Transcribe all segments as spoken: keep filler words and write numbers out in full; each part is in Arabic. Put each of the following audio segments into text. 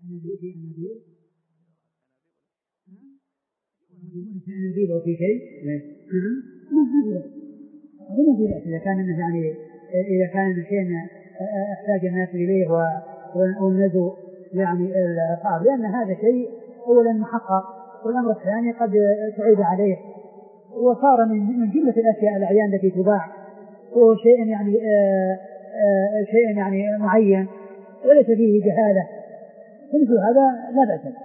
أنابيب في أنابيب في أنابيب أو في شيء هنا في بأس إذا كان يعني إذا كان شيء احتاج الناس إليه والنزو يعني الصعب، لأن هذا شيء أولا محقق، والأمر الثاني قد تعيد عليه، وصار من جملة الأشياء الأعيان التي تباع، وهو شيء يعني آآ آآ شيء يعني معين وليس فيه جهالة، فمثل هذا لا بأس.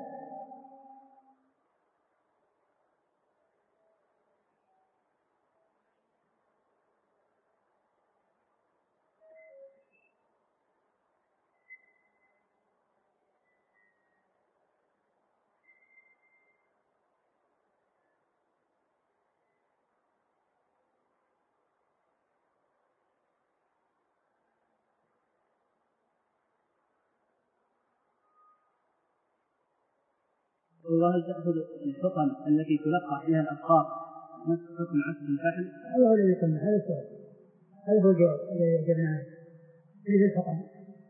والله تأخذ الحقن التي تلقى فيها الأبخار نفس حكم عسل الفحل؟ هذا هو الذي قلنا، هذا السؤال، هذا هو الجواب الذي جبناه في الحقن،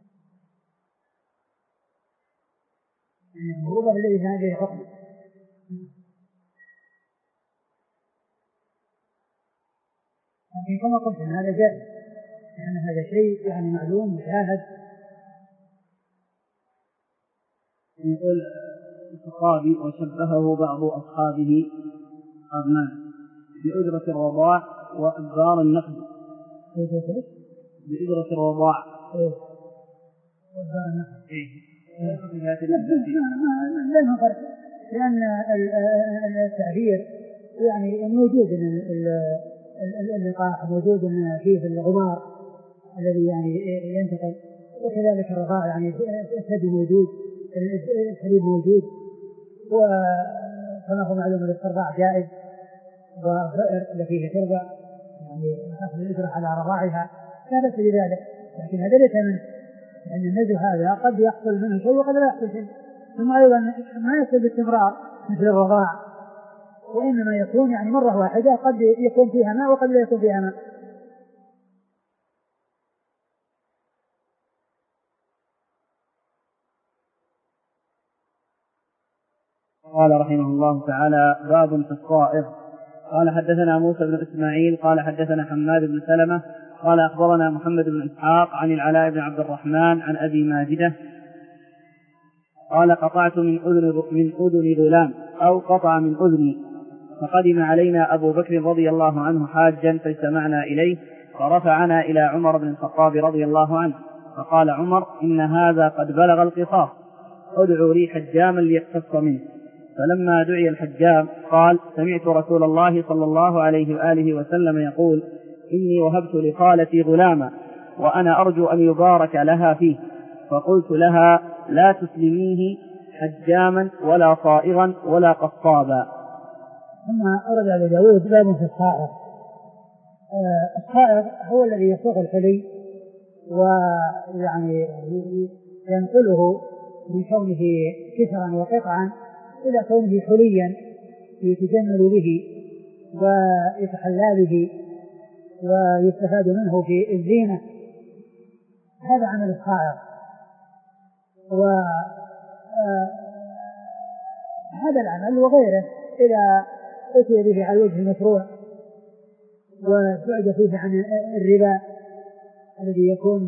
يعني هو الذي كان به الحقن. لكن كما قلت إن هذا جائز، لأن يعني هذا شيء يعني معلوم مشاهد. يقول الخطابي وشبهه بعض أصحابه أغنان بأجرة الرضاع وإدبار النقد. بأجرة الرضاع وإدبار النقد لا فرق، لأن التعبير يعني موجود اللقاح، موجود فيه الغبار الذي يعني ينتقل، وكذلك الرضاع يعني الثدي موجود، الحليب موجود، وكما هو معلوم الاسترضاع جائز، والضئر التي ترضع يعني أخذ الإجرة على رضاعها لا بأس بذلك، لكن هذا ليس منه، لأن النزو هذا قد يحصل منه شيء وقد لا يحصل شيء، ثم أيضا ما يحصل باستمرار مثل الرضاع، وإنما يكون يعني مرة واحدة قد يكون فيها ماء وقد لا يكون فيها ماء. قال رحمه الله تعالى: باب في الصائغ. قال حدثنا موسى بن إسماعيل قال حدثنا حماد بن سلمة قال أخبرنا محمد بن إسحاق عن العلاء بن عبد الرحمن عن أبي ماجدة قال: قطعت من أذن من أذن غلام أو قطع من أذني، فقدم علينا أبو بكر رضي الله عنه حاجا فاجتمعنا إليه، فرفعنا إلى عمر بن الخطاب رضي الله عنه، فقال عمر: إن هذا قد بلغ القصاص، ادعوا لي حجاما ليقتص منه. فلما دعي الحجام قال: سمعت رسول الله صلى الله عليه وآله وسلم يقول: إني وهبت لخالتي غلاما وأنا أرجو أن يبارك لها فيه، فقلت لها: لا تسلميه حجاما ولا صائغا ولا قصابا. ثم أرد على داود باب في الصائغ. الصائغ هو الذي يصوغ الحلي ويعني ينقله من كونه كسرا وقطعا إلى كونه حليا يتجمل به ويتحلى به ويستفاد منه في الزينة، هذا عمل الصائغ. وهذا العمل وغيره إذا أتي به على وجه المشروع وبعد فيه عن الربا الذي يكون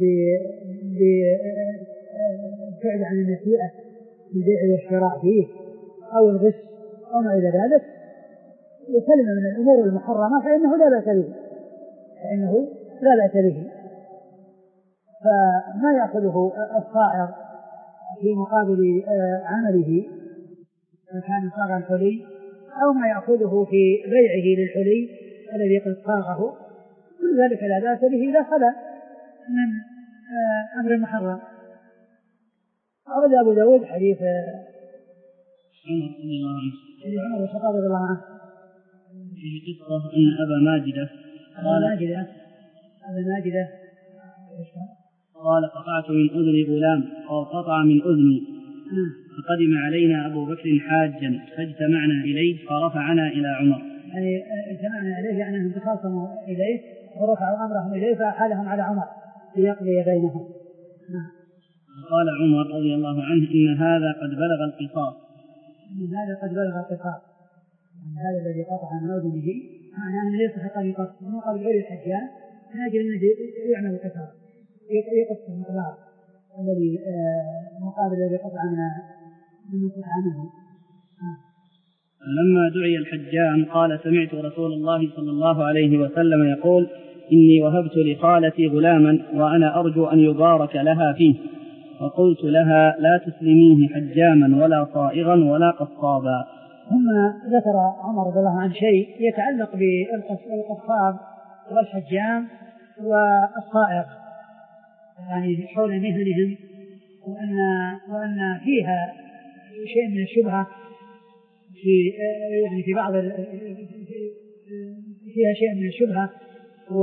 ببعد عن النسيئة البيع والشراء فيه أو الغش أو ما إلى ذلك، وسلم من الأمور المحرمة، فإنه لا بأس به فإنه لا بأس به فما يأخذه الصائغ في مقابل عمله إن كان صاغ الحلي، أو ما يأخذه في بيعه للحلي الذي قد صاغه، كل ذلك لا بأس به إذا خلا من أمر محرم. أرد أبو داود حديث عمر بن الخطاب رضي الله عنه فيه قصة أن أبا ماجدة قال ماجدة أبا ماجدة قال: قطعت من أذن غلام أو قطع من أذني، فقدم علينا أبو بكر حاجا فاجتمعنا إليه فرفعنا إلى عمر. يعني اجتمعنا إليه يعني أنهم تخاصموا إليه ورفعوا أمرهم إليه فأحالهم على عمر ليقضي بينهم. قال عمر رضي الله عنه إن هذا قد بلغ القصاص. إن هذا قد بلغ القصاص، يعني هذا الذي قطع عن أذنه معناه أنه يصح أن يقص من قبل غير الحجام من أجل أنه يعمل القصاص، يقص المقدار الذي مقابل الذي قطع من قطع منه. لما دعي الحجام قال سمعت رسول الله صلى الله عليه وسلم يقول إني وهبت لخالتي غلاما وأنا أرجو أن يبارك لها فيه، وقلت لها لا تسلميه حجاما ولا صائغا ولا قصابا. ثم ذكر عمر رضي الله عنه شيء يتعلق بالقصاب والحجام والصائغ، يعني حول مهنهم، وأن وأن فيها شيء من الشبهة في يعني في بعض فيها شيء من الشبهة، و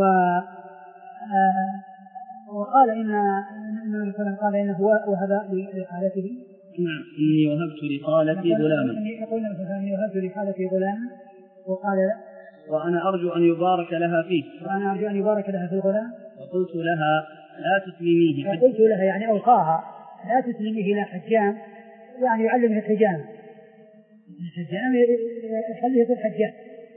وقال إن النبي صلى الله عليه وسلم قال إنه وهب لخالته. نعم إني وهبت لخالتي غلاما. يقول النبي صلى الله عليه وسلم وهبت لخالتي غلاما وقال وأنا أرجو أن يبارك لها فيه. وأنا أرجو أن يبارك لها في الغلام. وقلت لها لا تسلميه. وقلت لها يعني أوصاها لا تسلميه إلى حجام، يعني يعلمه الحجام. الحجام يخليه في الحجام.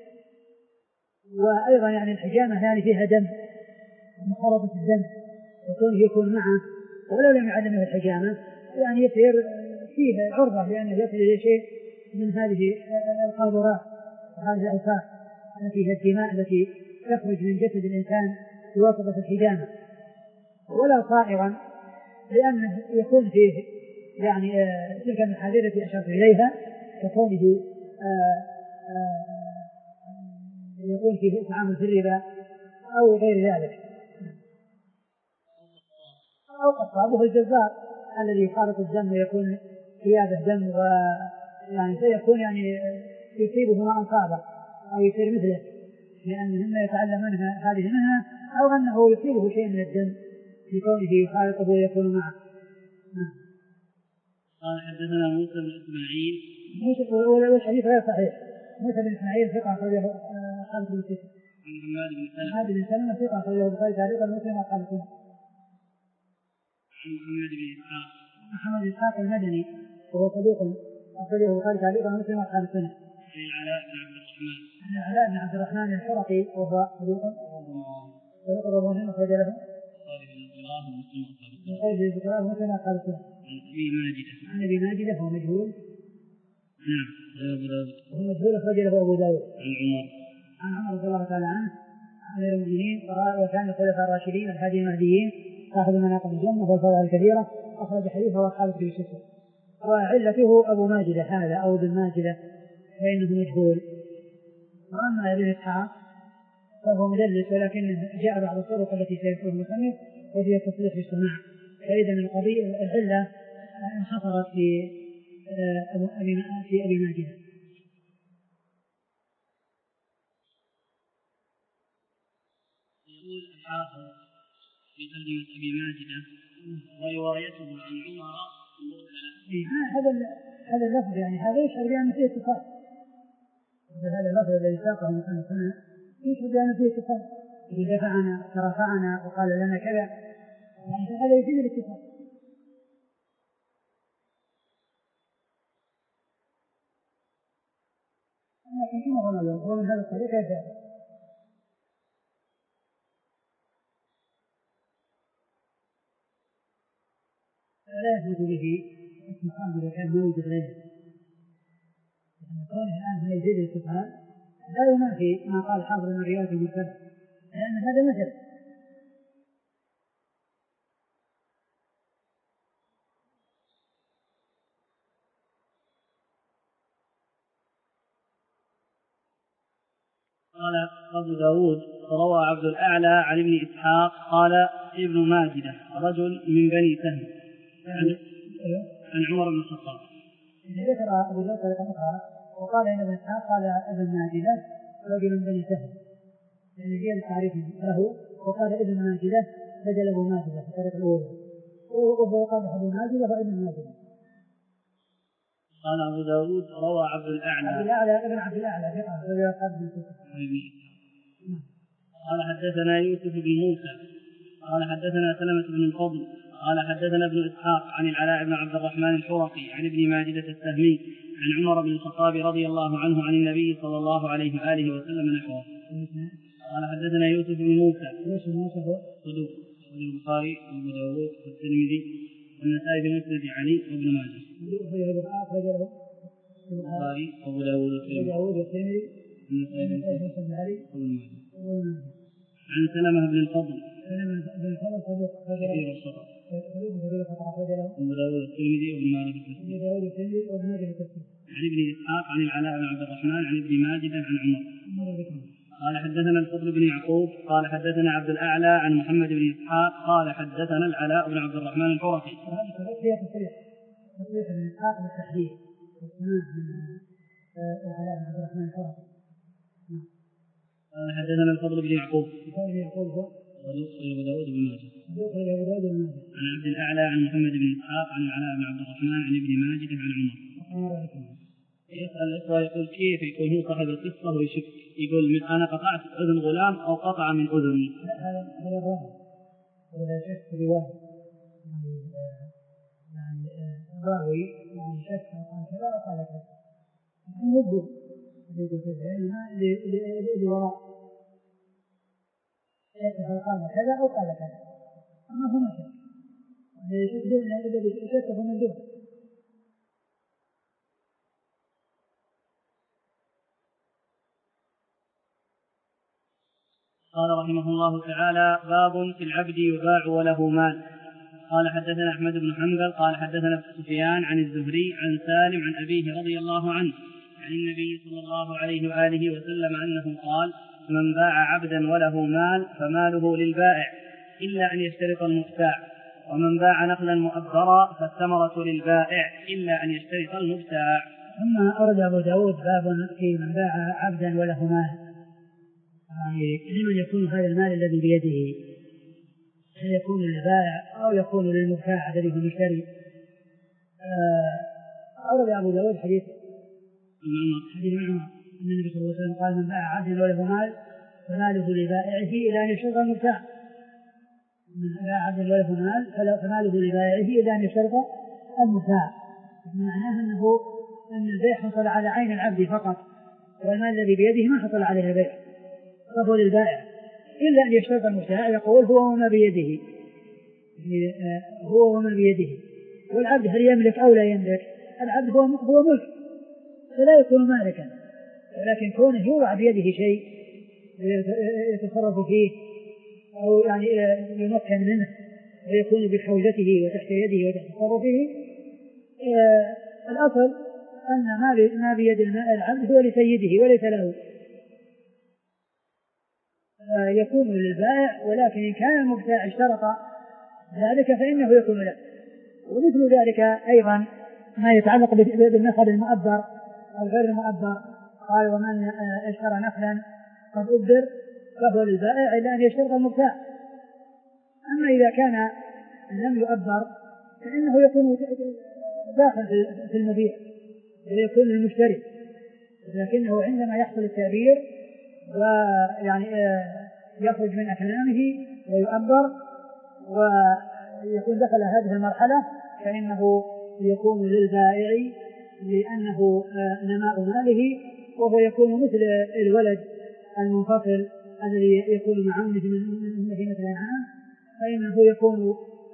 وأيضا يعني الحجامة يعني فيها دم، مخالطة الدم، وكونه يكون معه ولو لم يعلمه الحجامة يعني يصير فيه عرضة لأنه يصل إلى شيء من هذه القاذورات وهذه الأوساخ التي هي الدماء التي تخرج من جسد الإنسان بواسطة الحجامة. ولا صائغا لأنه يكون فيه يعني تلك المحاذير التي أشرت إليها ككونه يكون فيه تعامل في الربا أو غير ذلك، أو قصابه الجزار الذي يخالط الدم ويكون ثيابه دم، ويعني سيكون يعني يصيبه ما أصابه أو يصير مثله، لأن هم يتعلمون هذه منها، أو أنه يصيبه شيء من الدم لكونه يخالطه ويكون معه. قال حدثنا موسى بن إسماعيل. موسى والحديث غير صحيح. موسى بن إسماعيل ثقة أخرجه خالد بن سلمة. عن حماد بن سلمة ثقة أخرجه البخاري تعليقا ومسلم وأصحاب السنن. عن محمد بن إسحاق. محمد بن إسحاق المدني وهو صدوق أخرجه البخاري تعليقا ومسلم وأصحاب السنن. عن العلاء بن عبد الرحمن. عن العلاء بن عبد الرحمن الحرقي وهو صدوق صدوق ربه أخرج له وقال البخاري ومسلم وأصحاب السنن. عن أبي ماجدة. عن أبي ماجدة هو مجهول. نعم أبو داود. هو مجهول أخرج له أبو داود. عن عمر. عن عمر رضي الله تعالى عنه أمير المؤمنين وكان الخلفاء الراشدين الهادي المهديين صاحب مناقب الجنة والفضائل الكبيرة، أخرج حديثه وأصحابه في الستة. وعلته أبو ماجدة هذا أو ابن ماجدة فإنه مجهول. وأما ابن إسحاق فهو مدلس، ولكنه جاء بعض الطرق التي سيذكرها المصنف وهي التصريح بالسماع، فإذا القضية العلة انحصرت في أبي في أبي ماجدة. يقول الحافظ في ترجمة أبي ماجدة وروايته عن عمر مرسلة. هذا هذا اللفظ يعني هذا يشعر بأن فيه اتصال. هذا اللفظ الذي ساقه المصنف هنا يشعر بأن فيه اتصال. إذا دفعنا ترفعنا وقال لنا كذا يعني هذا يفيد الاتصال. لكن كما قلنا هو من هذا الطريق يبدأ لا يثبت به اتصال إذا كان موجود غيره. يعني كونه الآن هنا يزيد الاتصال لا ينافي ما قال حافظ من رواية المرسلة، لأن هذا مثل. قال أبو داود روى عبد الأعلى عن ابن إسحاق قال ابن ماجدة رجل من بني سهم عن, عن عمر بن الخطاب. ذكر أبو داود طريقة أخرى وقال إن ابن إسحاق قال ابن ماجدة رجل من بني سهم، يعني هي التعريف له، وقال ابن ماجدة بدل أبو ماجدة في الطريقة الأولى، وهو يقال أبو ماجدة وابن ماجدة. قال أبو داود روى عبد الأعلى عبد الأعلى ابن عبد الأعلى ثقة رجل أصحاب بن سلمة. قال حدثنا يوسف بن موسى قال حدثنا سلمة بن الفضل قال حدثنا ابن إسحاق عن العلاء بن عبد الرحمن الحرقي عن ابن ماجدة السهمي عن عمر بن الخطاب رضي الله عنه عن النبي صلى الله عليه وآله وسلم نحوه. قال حدثنا يوسف بن موسى صدوق البخاري وابو داود والترمذي والنسائي في مسند علي وابن ماجه. البخاري وابو داود والترمذي والنسائي في مسند علي وابن ماجه. عن سلمة بن الفضل كثير الخطأ أبو داود الترمذي وابن ماجه. عن ابن إسحاق عن العلاء بن عبد الرحمن عن ابن ماجدة عن عمر. قال حدثنا الفضل بن يعقوب قال حدثنا عبد الأعلى عن محمد بن إسحاق قال حدثنا العلاء بن عبد الرحمن الحرقي. هذا فيها تصريح تصريح بن إسحاق بالتحديد والسماع من العلاء بن عبد الرحمن الحرقي. قال حدثنا الفضل بن يعقوب الفضل بن يعقوب هو صدوق أبو داود بن ماجه. أبو داود بن ماجه. عن عبد الأعلى عن محمد بن إسحاق عن العلاء بن عبد الرحمن عن ابن ماجه عن عمر. يسأل الإخوة يقول كيف يكون هو صاحب القصة ويشك يقول من أنا قطعت أذن غلام أو قطع من أذني. لا هذا هذا الراوي ولا شك رواية يعني يعني راوي يعني شك قال كذا وقال كذا يقول يقول كذا إنما اللي وراء شك قال كذا أو قال كذا ما هو شك يشك دون الذي شكه من دون. قال رحمه الله تعالى باب في العبد يباع وله مال. قال حدثنا أحمد بن حنبل قال حدثنا سفيان عن الزهري عن سالم عن أبيه رضي الله عنه عن النبي صلى الله عليه وآله وسلم أنه قال من باع عبدا وله مال فماله للبائع إلا أن يشترط المبتاع ومن باع نخلا مؤبرا فالثمرة للبائع إلا أن يشترط المبتاع. ثم أورد أبو داود باب في من باع عبدا وله مال يعني لمن يكون هذا المال الذي بيده هل يكون للبائع أو يكون للمبتاع الذي هو المشتري. أورد أبو داود حديث حديث عمر أن النبي صلى الله عليه وسلم قال من باع عبدا وله مال فماله لبائعه إلى أن يشترط المبتاع. من باع عبدا وله مال فماله لبائعه إلى أن يشترط المبتاع. معناه أنه أن البيع حصل على عين العبد فقط والمال الذي بيده ما حصل عليه البيع فهو للبائع إلا أن يشترط المبتاع يقول هو وما بيده هو وما بيده. والعبد هل يملك أو لا يملك؟ العبد هو هو ملك فلا يكون مالكا ولكن كونه يوضع بيده شيء يتصرف فيه أو يعني يمكن منه ويكون بحوزته وتحت يده وتحت تصرفه. الأصل أن ما بيد العبد هو لسيده وليس له يكون للبائع ولكن إن كان المبتاع اشترط ذلك فإنه يكون له. ومثل ذلك أيضا ما يتعلق بالنخل المؤبر أو غير المؤبر قال ومن اشترى نخلا قد أبر فهو للبائع إلا أن يشترط المبتاع. أما إذا كان لم يؤبر فإنه يكون داخل في المبيع ويكون للمشتري لكنه عندما يحصل التعبير ويعني يخرج من أكمامه ويؤبر ويكون دخل هذه المرحلة فإنه يكون للبائع لأنه نماء ماله وهو يكون مثل الولد المنفصل الذي يكون مع أمه من بهيمة الأنعام فإنه يكون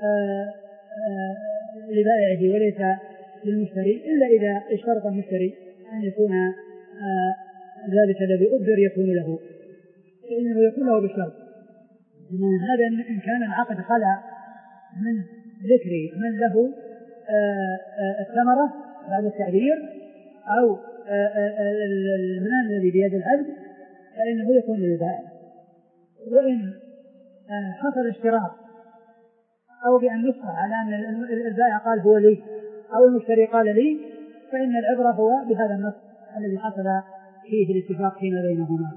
لبائعه وليس للمشتري إلا إذا اشترط المشتري أن يكون ذلك الذي أبر يكون له فإنه يكون له بالشرط. هذا إن كان العقد خلع من ذكر من له الثمرة بعد التعبير أو المال الذي بيد العبد فإنه يكون للبائع. وإن حصل اشتراط أو بأن نصح على أن البائع قال هو لي أو المشتري قال لي فإن العبرة هو بهذا النص الذي حصل فيه الاتفاق فيما بينهما.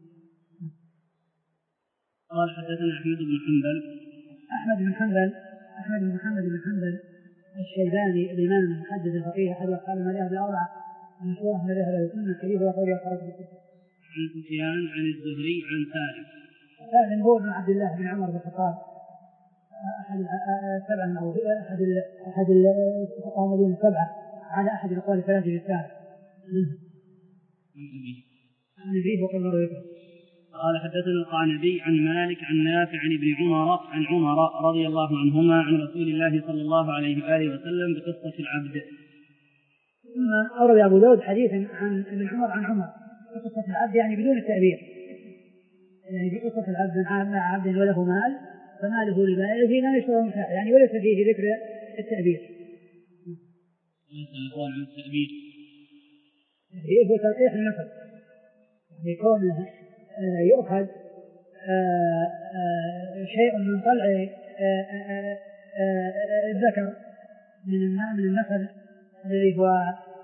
قال حدثنا أحمد بن حنبل أحمد بن حنبل أحمد بن محمد بن حنبل الشيباني الإمام المحدث الفقيه أحد أصحاب المذاهب الأربعة المشهورة من مذاهب أهل السنة الحديث وقول يخرج عن سفيان عن الزهري عن سالم. سالم هو بن عبد الله بن عمر بن الخطاب أحد السبعة أو أحد أحد الفقهاء الذين السبعة على أحد الأقوال الثلاثة بالثالث منهم. عن أبيه وقال له قال حدثنا القعنبي عن مالك عن نافع عن ابن عمر عن عمر رضي الله عنهما عن رسول الله صلى الله عليه وآله وسلم بقصة العبد. ثم أورد أبو داود حديثا عن ابن عمر عن عمر بقصة العبد يعني بدون التعبير، يعني بقصة العبد مع عبد وله مال فماله لبائعه لا يشترى متاع، يعني وليس فيه ذكر التعبير. ليس القول عن التعبير هو تلقيح النفل، يعني كونه يؤخذ شيء من طلع الذكر من من النفل الذي هو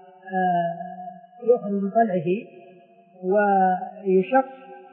يؤخذ من طلعه ويشق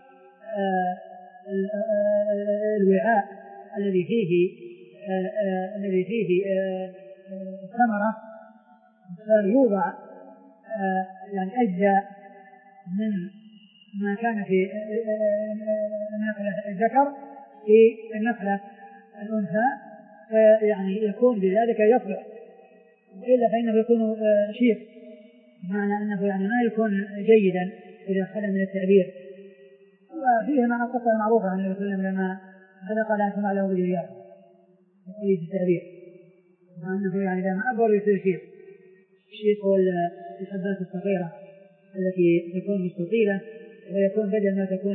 الوعاء الذي فيه الذي فيه ثمرة فيوضع يعني أجزاء من ما كان في النخلة الذكر في النخلة الأنثى، يعني يكون بذلك يصلح، وإلا فإنه يكون شيخ، بمعنى أنه يعني ما يكون جيدا إذا خلى من التعبير. وفيه معنى القصة المعروفة عن النبي صلى الله عليه وسلم لما هذا قال أنتم على وجه الرياض يقول في التعبير، وأنه يعني لما أبور يصير شيخ. الشيخ هو الحبات الصغيرة التي تكون مستطيلة، ويكون بدل ما تكون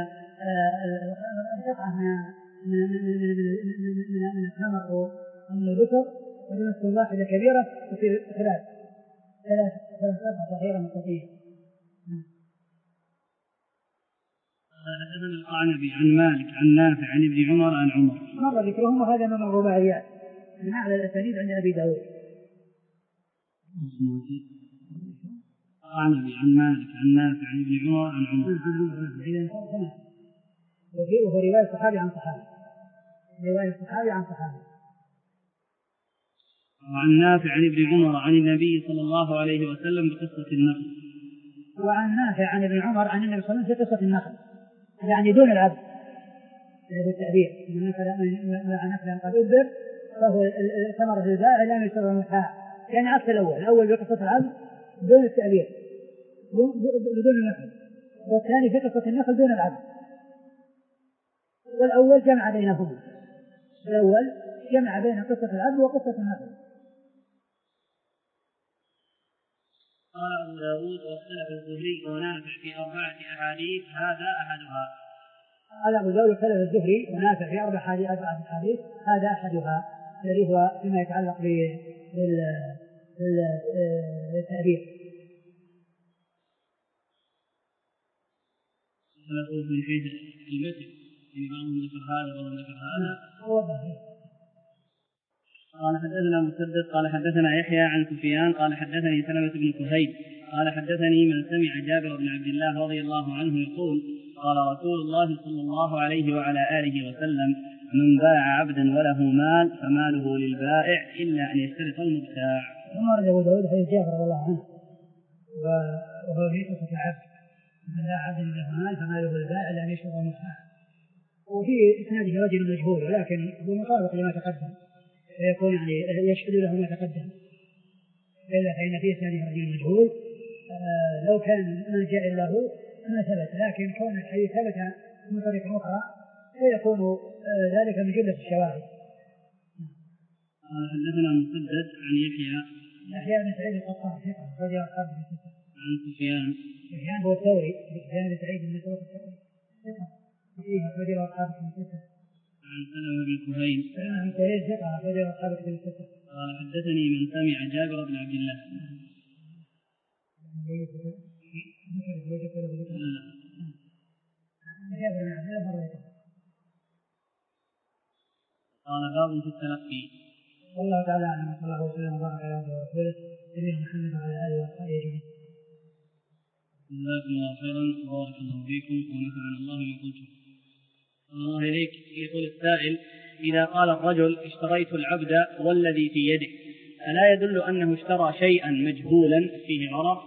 القطعة من الثمر أو من البشر وتمثل واحدة كبيرة تصير ثلاث ثلاث ثلاث قطعة صغيرة مستطيلة. حدثنا القعنبي عن مالك عن نافع عن ابن عمر عن عمر مر ذكرهم، وهذا من الرباعيات من أعلى الأسانيد عند أبي داود. القعنبي عن مالك عن نافع عن ابن عمر عن عمر وهو رواية صحابي عن صحابي، رواية صحابي عن صحابي. وعن نافع عن ابن عمر عن النبي صلى الله عليه وسلم بقصة النخل. وعن نافع عن ابن عمر عن النبي صلى الله عليه وسلم في قصة النخل، يعني دون العبد بالتعبير من مع نخل قد أبر فهو ثمرة البائع لا يشترى منها، يعني عكس الأول. الأول بقصة العبد دون التعبير بدون النخل، والثاني في قصة النخل دون العبد، والأول جمع بينهما، الأول جمع بين قصة العبد وقصة النخل. قال أبو داود واختلف الزهري ونافع في أربعة أحاديث هذا أحدها. قال أبو داود واختلف الزهري ونافع في أربعة أحاديث هذا أحدها، الذي هو فيما يتعلق بالتعبير. اختلفوا من حيث المتن، يعني بعضهم ذكر هذا وبعضهم ذكر هذا. قال حدثنا مسدد قال حدثنا يحيى عن سفيان قال حدثني سلمة بن كهيل قال حدثني من سمع جابر بن عبد الله رضي الله عنه يقول قال رسول الله صلى الله عليه وعلى آله وسلم من باع عبدا وله مال فماله للبائع إلا أن يشترط المبتاع. ثم رد أبو داود حديث جابر رضي الله عنه وهو في قصة العبد من باع عبدا وله مال فماله للبائع إلا أن يشترط المبتاع، وفي إسناده رجل مجهول ولكن هو مطابق لما تقدم، فيكون يعني يشهد له ما تقدم، إلا فإن في إسناده رجل مجهول. آه لو كان ما جاء له ما ثبت، لكن كون الحديث ثبت من طريق أخرى فيكون آه ذلك من جملة الشواهد. قال حدثنا مسدد عن يحيى يحيى بن سعيد القطان ثقة رجل أصحاب الستة. عن سفيان سفيان هو الثوري، سفيان بن سعيد بن مسروق الثوري ثقة رجل أصحاب الستة. عن سلمة بن كهيل سلمة بن كهيل ثقة رجل أصحاب الستة. قال حدثني من سمع جابر بن عبد الله. قال باب في التلقي. والله تعالى أعلم، صلى الله وسلم وبارك على عبده ورسوله نبينا محمد وعلى آله وصحبه أجمعين. جزاكم الله خيرا وبارك الله فيكم ونفعنا الله بما قلتم. الله إليك. يقول السائل: إذا قال الرجل اشتريت العبد والذي في يده، ألا يدل أنه اشترى شيئا مجهولا فيه غرض؟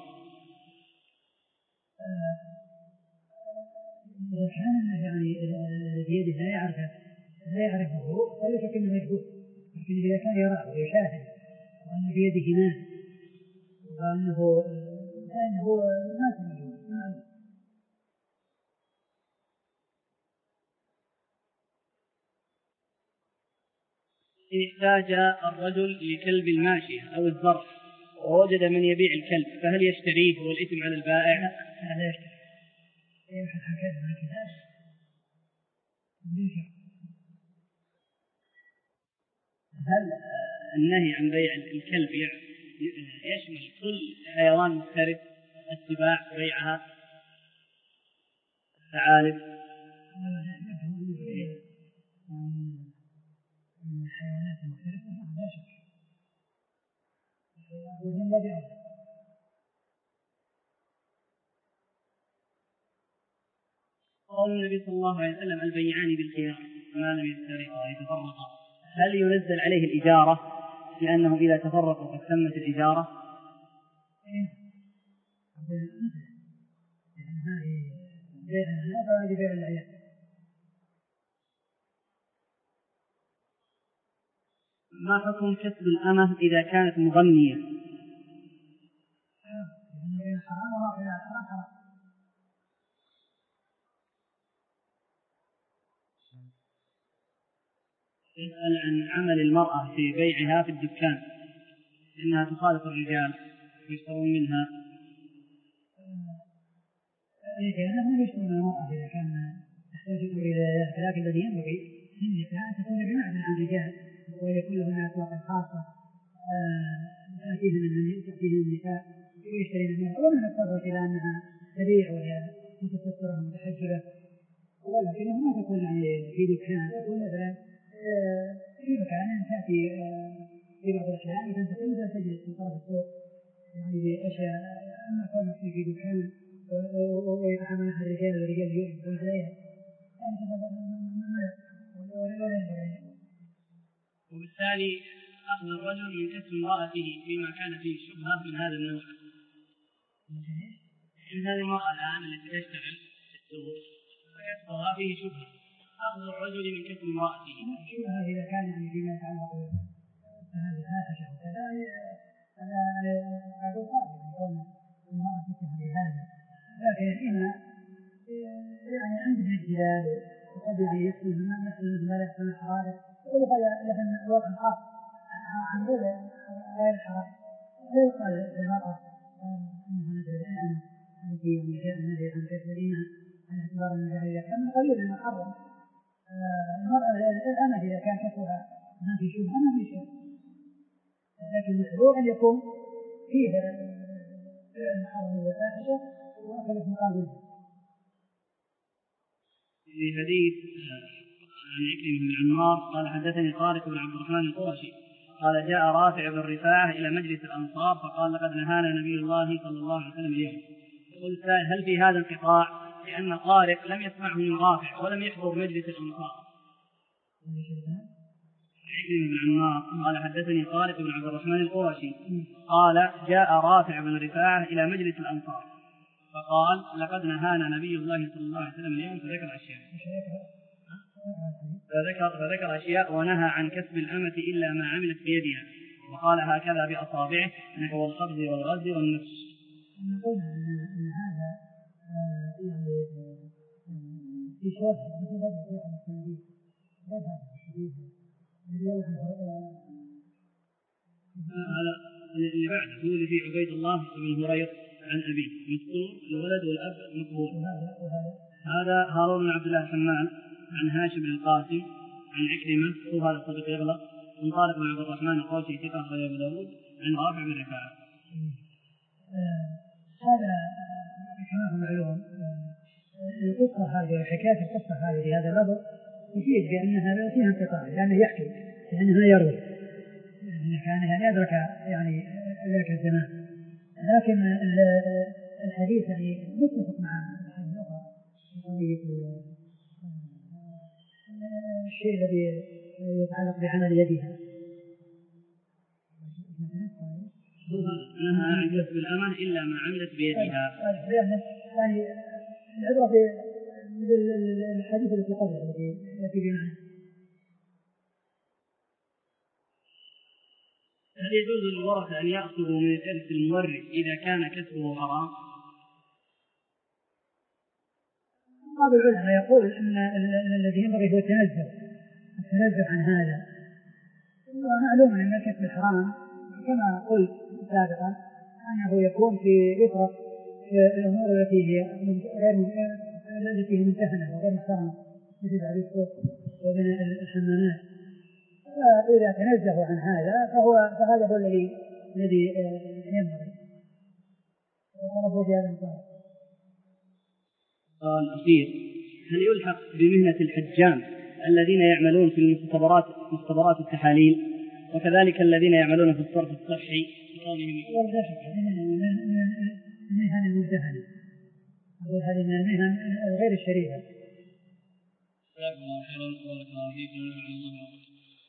إذا كان يعني الذي في يده لا يعرفه لا يعرفه فلا شك أنه مجهول، لكن إذا كان يراه ويشاهد وأن بيده مال وأنه فإنه ما في مجهول. إن احتاج الرجل لكلب الماشية أو الزرع ووجد من يبيع الكلب فهل يشتريه والإثم على البائع؟ لا لا يشتري. يبحث عن كلب من كذا هل النهي عن بيع الكلب يشمل كل حيوان مفترس، السباع بيعها، الثعالب؟ من الحيوانات المفترسة لا شك. قال النبي صلى الله عليه وسلم البيعان بالخيار ما لم يفترقا يتفرقا، هل ينزل عليه الإجارة لأنه إذا تفرقوا قد تمت الإجارة؟ ما حكم كسب الأمة إذا كانت مغنية؟ يسأل عن عمل المرأة في بيعها في الدكان، إنها تخالف الرجال ويشترون منها. لأنهم يشترون المرأة إذا كان تحتاج إلى ذلك، الذي ينبغي للنساء أن تكون بمعزل عن الرجال ويكون لهن أسواق خاصة تأتيهن من تأتيهن النساء ويشترين منها، ومن الصدق إلى أنها تبيع وهي متسترة متحجبة، ولكنها ما تكون يعني في دكان، تكون مثلا في مكان تأتي في بعض الأحيان مثلا تكون تجلس في طرف السوق يعني بأشياء، أما كونها في دكان ويتعاملها الرجال والرجال يؤمنون عليها يعني هذا ما ولا ينبغي. وبالتالي أخذ الرجل من كسب امرأته فيما كان فيه شبهة من هذا النوع، من هذه المرأة الآن التي تشتغل في السوق فكسبها فيه شبهة، أخذ الرجل من كسب امرأته شبهة إذا كان يعني فيما يتعلق بهذه الفاحشة وكذا هذا هذا صعب يكون المرأة تتهم بهذا، لكن هنا يعني عندنا الجلال وقد يعني يحصل ما لا يحصل الحرارة ولهذا لهن الوضع خاص عن غير غير الحرارة، لا يقال للمرأة أنها مثل الأنعام التي يعني جاء النهي عن كسبها على اعتبار أنها إذا كان قليلا محرم. المرأة الأمة إذا كان كسبها ما في شبهة ما في شيء، لكن المحذور أن يكون فيه المحرم والفاحشة وأكلت مقابلها. في حديث عن عكرمة بن عمار قال حدثني طارق بن عبد الرحمن القرشي قال جاء رافع بن رفاعة إلى مجلس الأنصار فقال لقد نهانا نبي الله صلى الله عليه وسلم اليوم. يقول السائل هل في هذا انقطاع لأن طارق لم يسمعه من رافع ولم يحضر مجلس الأنصار؟ عكرمة بن عمار قال حدثني طارق بن عبد الرحمن القرشي قال جاء رافع بن رفاعة إلى مجلس الأنصار فقال لقد نهانا نبي الله صلى الله عليه وسلم اليوم فذكر أشياء فذكر, فذكر أشياء ونهى عن كسب الأمة إلا ما عملت بيدها وقال هكذا بأصابعه نحو القبض والغز والنفس. نقول أن هذا يعني في شرح مثل هذا في أحد السنوات لا هذا الشديد هذا اللي بعده هو اللي فيه عبيد الله بن هريرة عن أبيه مستور الولد والأب مقبول. هذا هارون بن عبد الله الحمال عن هاشم بن القاسم عن عكرمة هو هذا الصديق يغلط من طارق بن عبد الرحمن القوسي ثقة أخرجه أبو داود عن رافع بن رفاعة. هذا كما هو معلوم القصة هذه وحكاية القصة هذه بهذا اللفظ يفيد بأنها فيها انقطاع لأنه يحكي لأنه يروي إن كان يعني أدرك يعني ذاك الزمان، لكن الحديث يعني متفق مع الحديث الأخرى في قضية الشيء الذي يتعلق بعمل يدها. نهى عن كسب الأمة إلا ما عملت بيدها. يعني العبرة في الحديث الذي قبله الذي يأتي بمعنى هل يجوز للورثة أن يأخذوا من إرث المورث إذا كان كسبه حرام؟ بعض العلماء يقول أن الذي ينبغي هو التنزه التنزه عن هذا، ومعلوم أن الكسب الحرام كما قلت سابقا أنه يكون في يطرق في الأمور التي هي غير التي هي ممتهنة وغير محترمة مثل تعريف السوق وبناء الحمامات. فإذا تنزهوا عن هذا فهو فهذا هو الذي الذي ينبغي وطلبوا في هذا المقام. قال أخير: هل يلحق بمهنة الحجام الذين يعملون في المختبرات مختبرات التحاليل وكذلك الذين يعملون في الصرف الصحي بكونهم المهن الممتهنة؟ أقول هذه من المهن غير الشريفة. جزاكم الله خيرا وبارك الله فيكم ونفعنا الله بكم.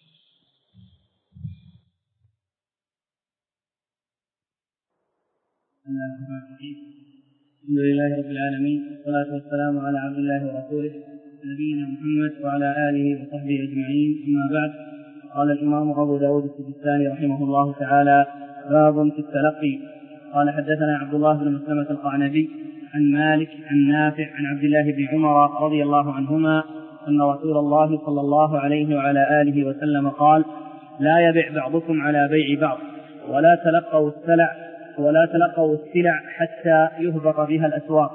الحمد لله رب العالمين والصلاة والسلام على عبد الله ورسوله نبينا محمد وعلى آله وصحبه أجمعين، أما بعد. قال الإمام أبو داود السجستاني رحمه الله تعالى: باب في التلقي. قال حدثنا عبد الله بن مسلمة القعنبي عن مالك عن نافع عن عبد الله بن عمر رضي الله عنهما أن رسول الله صلى الله عليه وعلى آله وسلم قال: لا يبع بعضكم على بيع بعض ولا تلقوا السلع ولا تلقوا السلع حتى يهبط بها الأسواق.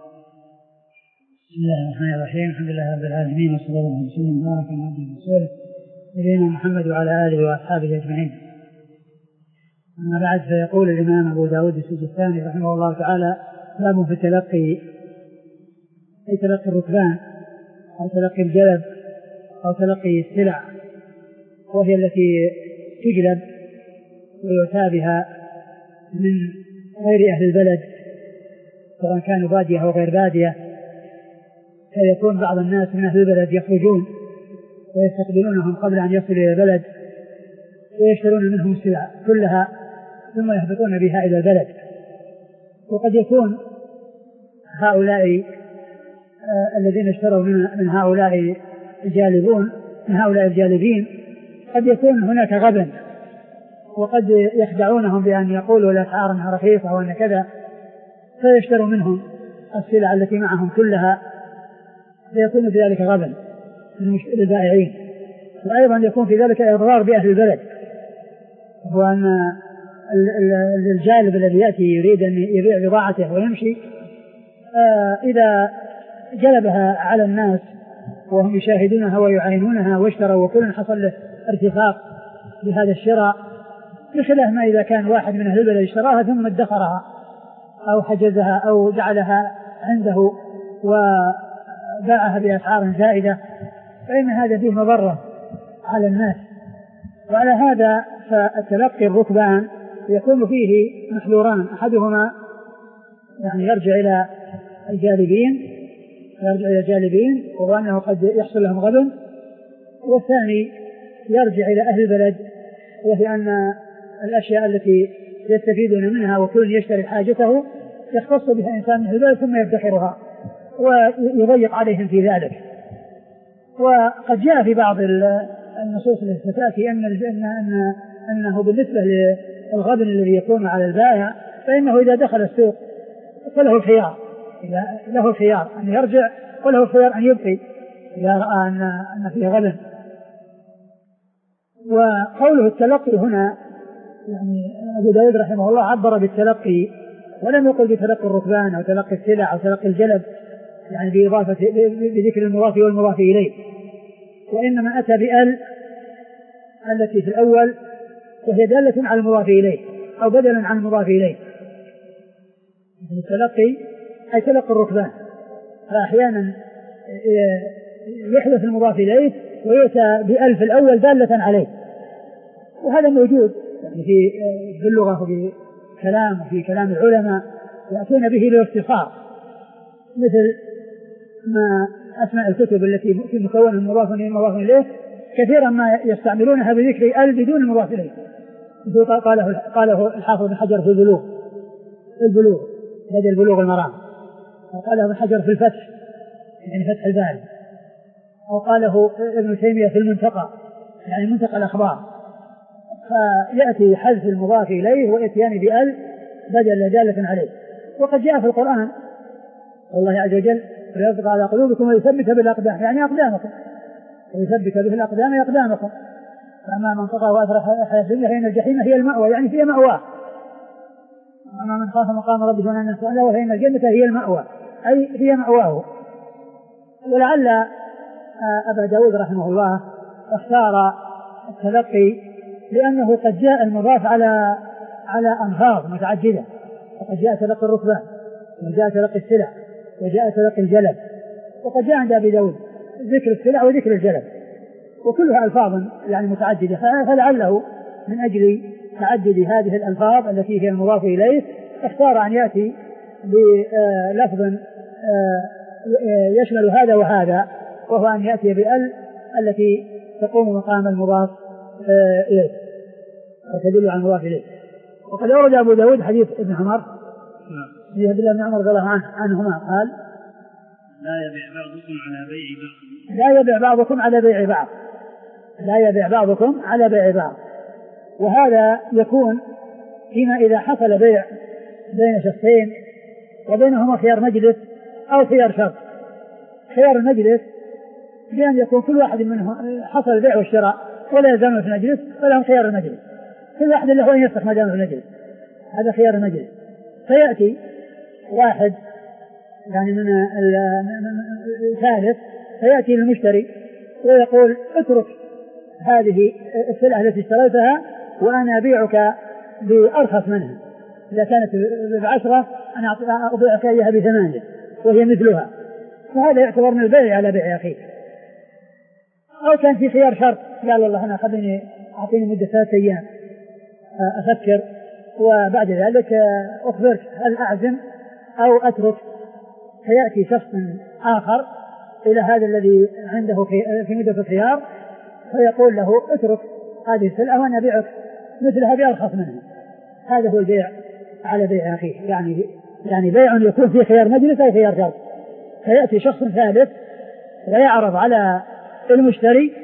بسم الله الرحمن الرحيم. الحمد لله رب العالمين والصلاة والسلام على رسول الله محمد ورسوله نبينا محمد وعلى آله وأصحابه أجمعين. أما بعد، فيقول الإمام أبو داود السجستاني رحمه الله تعالى: باب في التلقي، أي تلقي الركبان أو تلقي الجلب أو تلقي السلع، وهي التي تجلب ويؤتى بها من غير أهل البلد سواء كانوا بادية أو غير بادية. فيكون بعض الناس من أهل البلد يخرجون ويستقبلونهم قبل أن يصلوا إلى البلد ويشترون منهم السلع كلها ثم يهبطون بها إلى البلد. وقد يكون هؤلاء آه الذين اشتروا من, من هؤلاء الجالبون من هؤلاء الجالبين قد يكون هناك غبن، وقد يخدعونهم بأن يقولوا الأسعار أنها رخيصة وأن كذا، فيشتروا منهم السلع التي معهم كلها، فيكون في ذلك غبن للبائعين. وأيضا يكون في ذلك إضرار بأهل البلد، هو أن الجالب الذي يأتي يريد أن يبيع بضاعته ويمشي، إذا جلبها على الناس وهم يشاهدونها ويعاينونها واشتروا وكل حصل له ارتفاق بهذا الشراء، بخلاف ما إذا كان واحد من أهل البلد اشتراها ثم ادخرها أو حجزها أو جعلها عنده وباعها بأسعار زائدة، فإن هذا فيه مضرة على الناس. وعلى هذا فالتلقي الركبان يكون فيه محذوران: أحدهما يعني يرجع إلى الجالبين يرجع إلى الجالبين وهو أنه قد يحصل لهم غبن، والثاني يرجع إلى أهل البلد، وهي أن الأشياء التي يستفيدون منها وكل يشتري حاجته يختص بها إنسان من البلد ثم يدخرها ويضيق عليهم في ذلك. وقد جاء في بعض النصوص التي تأتي أن أن أنه بالنسبة للغبن الذي يكون على البائع فإنه إذا دخل السوق فله الخيار له الخيار أن يرجع وله الخيار أن يبقي إذا رأى أن أن فيه غبن. وقوله التلقي هنا يعني أبو داود رحمه الله عبر بالتلقي ولم يقل بتلقي الركبان أو تلقي السلع أو تلقي الجلب، يعني بإضافة بذكر المضاف والمضاف إليه، وإنما أتى بأل التي في الأول وهي دالة على المضاف إليه أو بدلا عن المضاف إليه. التلقي أي تلقي الركبان، فأحيانا يحدث المضاف إليه ويؤتى بأل في الأول دالة عليه، وهذا موجود يعني في في اللغة وفي كلام وفي كلام العلماء يأتون به للاختصار، مثل ما أسماء الكتب التي مكونة من مضاف ومضاف إليه كثيرا ما يستعملونها بذكر ال بدون المضاف إليه، قاله قاله الحافظ بن حجر في البلوغ البلوغ هذا البلوغ المرام، وقاله ابن حجر في الفتح يعني فتح الباري، أو قاله ابن تيمية في المنتقى يعني منتقى الأخبار. فيأتي حذف المضاف إليه وإتيان بأل بدل دالة عليه. وقد جاء في القرآن الله عز وجل ويصدق على قلوبكم ويثبت بالأقدام يعني أقدامكم ويثبت به الأقدام أقدامكم. فأما من طغى وأثر حياة الدنيا فإن الجحيم هي المأوى يعني هي مأواه. وأما من خاف مقام ربه ونهى النفس عن الهوى فإن الجنة هي المأوى أي هي مأواه. ولعل أبا داود رحمه الله اختار التلقي لأنه قد جاء المضاف على على ألفاظ متعددة، وقد جاء تلقي الركبان وجاء تلقي السلع وجاء تلقي الجلب، وقد جاء عند أبي داود ذكر السلع وذكر الجلب وكلها ألفاظ يعني متعددة. فلعله من أجل تعدد هذه الألفاظ التي هي المضاف إليه اختار أن يأتي بلفظ يشمل هذا وهذا، وهو أن يأتي بأل التي تقوم مقام المضاف إليه وتدل على المضاف إليه. وقد أورد أبو داود حديث ابن عمر في عبد الله بن عمر رضي الله عنهما قال لا يبيع بعضكم على بيع بعض لا يبيع بعضكم على بيع بعض لا يبيع بعضكم على بيع بعض. وهذا يكون فيما إذا حصل بيع بين شخصين وبينهما خيار مجلس أو خيار شرط. خيار المجلس بأن يكون كل واحد منهم حصل البيع والشراء ولا يزالون في المجلس فلهم خيار المجلس، كل واحد له أن يفتح مدام في المجلس، هذا خيار المجلس. فيأتي واحد يعني من الثالث فيأتي المشتري ويقول اترك هذه السلعة التي اشتريتها وأنا أبيعك بأرخص منها، إذا كانت بعشرة أنا أبيعك إياها بثمانية وهي مثلها، فهذا يعتبر من البيع على بيع أخيه. أو كان في خيار شرط قال والله أنا خليني أعطيني مدة ثلاثة أيام أفكر وبعد ذلك أخبرك هل أعزم أو أترك. فيأتي شخص آخر إلى هذا الذي عنده في مدة الخيار فيقول له اترك هذه السلعة وأنا أبيعك مثلها بأرخص منها. هذا هو البيع على بيع أخيه، يعني يعني بيع يكون فيه خيار مجلس أو خيار شرط. فيأتي شخص ثالث ويعرض على المشتري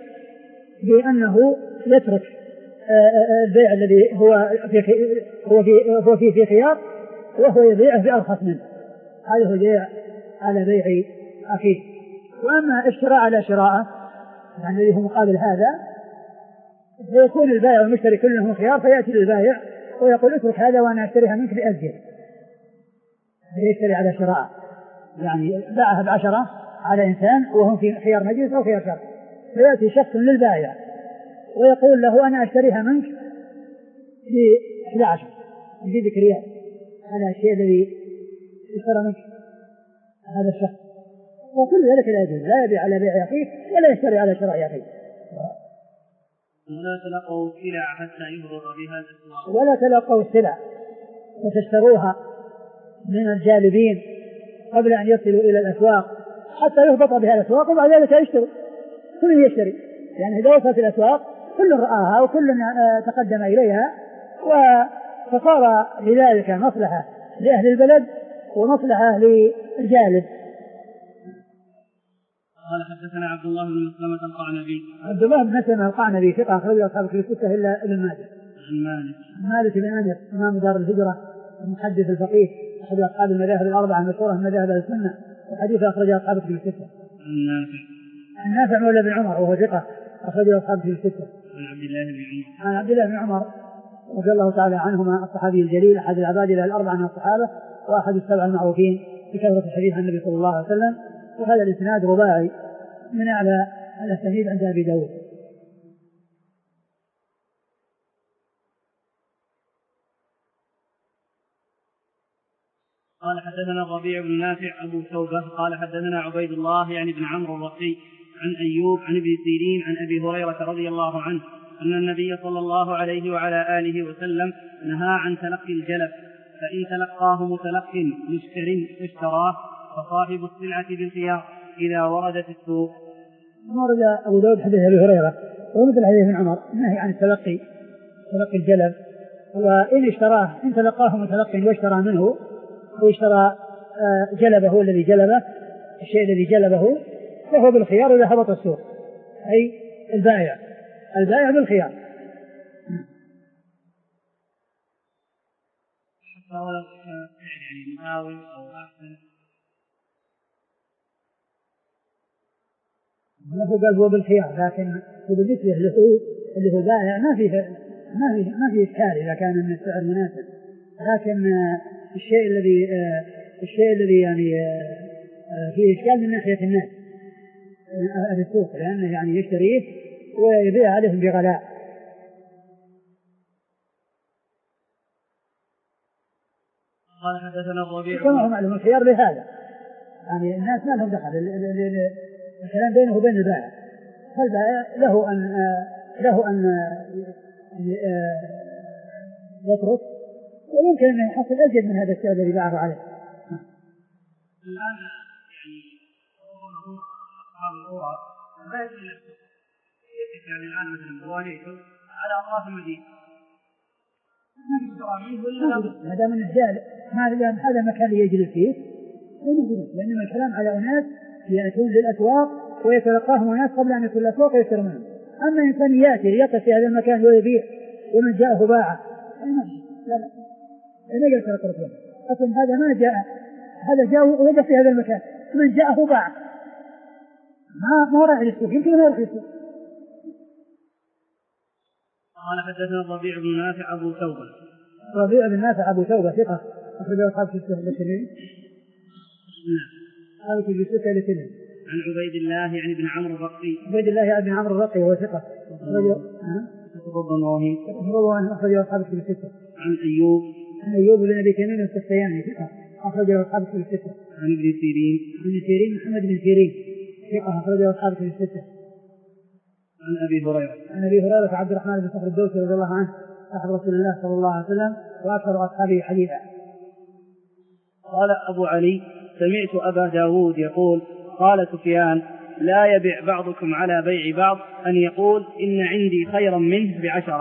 بأنه يترك البيع الذي هو في هو في هو فيه في خيار وهو يبيعه بأرخص منه. هذا هو البيع على بيع أخيه. وأما اشتراء على شراء يعني الذي هو مقابل هذا فيكون البائع والمشتري كلهم خيار، فيأتي للبائع ويقول اترك هذا وأنا أشتريها منك بأزيد، يشتري على شراء يعني باعها بعشرة على إنسان وهم في خيار مجلس أو خيار شرط، فيأتي شخص للبائع ويقول له أنا أشتريها منك بإحدى عشر بذكر ريال على الشيء الذي اشترى منك هذا الشخص، وكل ذلك لا يجوز، لا يبيع على بيع أخيه ولا يشتري على شراء أخيه. ولا تلقوا السلع حتى يهبط بها الأسواق ولا تلقوا السلع وتشتروها من الجالبين قبل أن يصلوا إلى الأسواق حتى يهبط بها الأسواق وبعد ذلك يشتري، كل يشتري يعني إذا وصلت الأسواق كل رآها وكل تقدم إليها فصار لذلك مصلحة لأهل البلد ومصلحة للجالب. قال حدثنا عبد الله بن مسلمة القعنبي. عبد الله بن مسلمة القعنبي ثقة أخرج أصحاب الكتب الستة إلا ابن ماجه. عن مالك. مالك بن أنس إمام دار الهجرة المحدث الفقيه أحد أصحاب المذاهب الأربعة المشهورة من مذاهب السنة وحديث أخرج أصحاب الكتب الستة. عن نافع. عن نافع مولى بن عمر وهو ثقة أخرج أصحاب الكتب الستة. عن عبد الله بن عمر. عن عبد الله بن عمر رضي الله تعالى عنهما الصحابي الجليل أحد العباد الأربعة من الصحابة وأحد السبع المعروفين بكثرة الحديث عن النبي صلى الله عليه وسلم. وهذا الإسناد رباعي من أعلى الأسانيد عند أبي داود. قال حدثنا الربيع بن نافع أبو توبة قال حدثنا عبيد الله يعني بن عمرو الرقي عن أيوب عن ابن سيرين عن أبي هريرة رضي الله عنه أن النبي صلى الله عليه وعلى آله وسلم نهى عن تلقي الجلب، فإن تلقاه متلق مشتر اشتراه فصاحب السلعة بالخيار إذا وردت السوق. ورد أبو داود حديث أبي هريرة ومثل حديث ابن عمر نهي عن التلقي تلقي الجلب، وإن اشتراه إن تلقاه متلق واشترى منه واشترى جلبه هو الذي جلبه الشيء الذي جلبه فهو بالخيار إذا هبط السوق، أي البائع البائع بالخيار. ولو كان يعني مساوي أو أحسن. ما هو قال هو بالخيار، لكن هو بالنسبة له اللي هو البائع ما فيه ما فيه ما فيه إشكال إذا كان من السعر مناسب، لكن الشيء الذي الشيء الذي يعني فيه إشكال من ناحية الناس أهل السوق، لأنه يعني يشتريه ويبيع عليهم بغلاء. قال حدثنا الربيع كما هو معلوم الخيار لهذا، يعني الناس ما لهم دخل، الكلام بينه وبين البائع، فالبائع له أن له أن يترك، ويمكن أن يحصل أزيد من هذا السعر الذي باعه عليه. الآن يعني هم أصحاب القرى لا يجوز يجب يعني الآن مثلا مواليده على أطراف المدينة ما دام انه جال ما لان هذا المكان اللي يجلس فيه لانما الكلام على اناس ياتون للاسواق ويتلقاهم الناس قبل ان يكون الاسواق يشترون. اما انسان ياتي يقف في هذا المكان ويبيع ومن جاءه باعه لا لا لا يجلس على طرفه، اصلا هذا ما جاء، هذا جاء ووقف في هذا المكان من جاءه باع ما ما راح يسوق، يمكن ما راح يسوق. قال حدثنا الربيع بن نافع أبو توبة. ربيع بن نافع أبو توبة ثقة أخرجه أصحاب الستة للترمذي. نعم. أخرجه الستة للترمذي. عن عبيد الله يعني بن عمرو الرقي. عبيد الله يعني بن عمرو الرقي وهو ثقة. أخرجه. أخرجه أخرجه أصحاب الستة. عن أيوب. عن أيوب بن أبي تميم السختياني ثقة أخرجه أصحاب الستة. عن ابن سيرين. عن سيرين محمد بن سيرين ثقة أخرجه أصحاب الستة. عن أبي هريرة. عن أبي هريرة عبد الرحمن بن صخر الدوسي رضي الله عنه صاحب رسول الله صلى الله عليه وسلم وأكثر أصحابه حديثا. قال أبو علي سمعت أبا داود يقول قال سفيان لا يبيع بعضكم على بيع بعض أن يقول إن عندي خيرا منه بعشرة.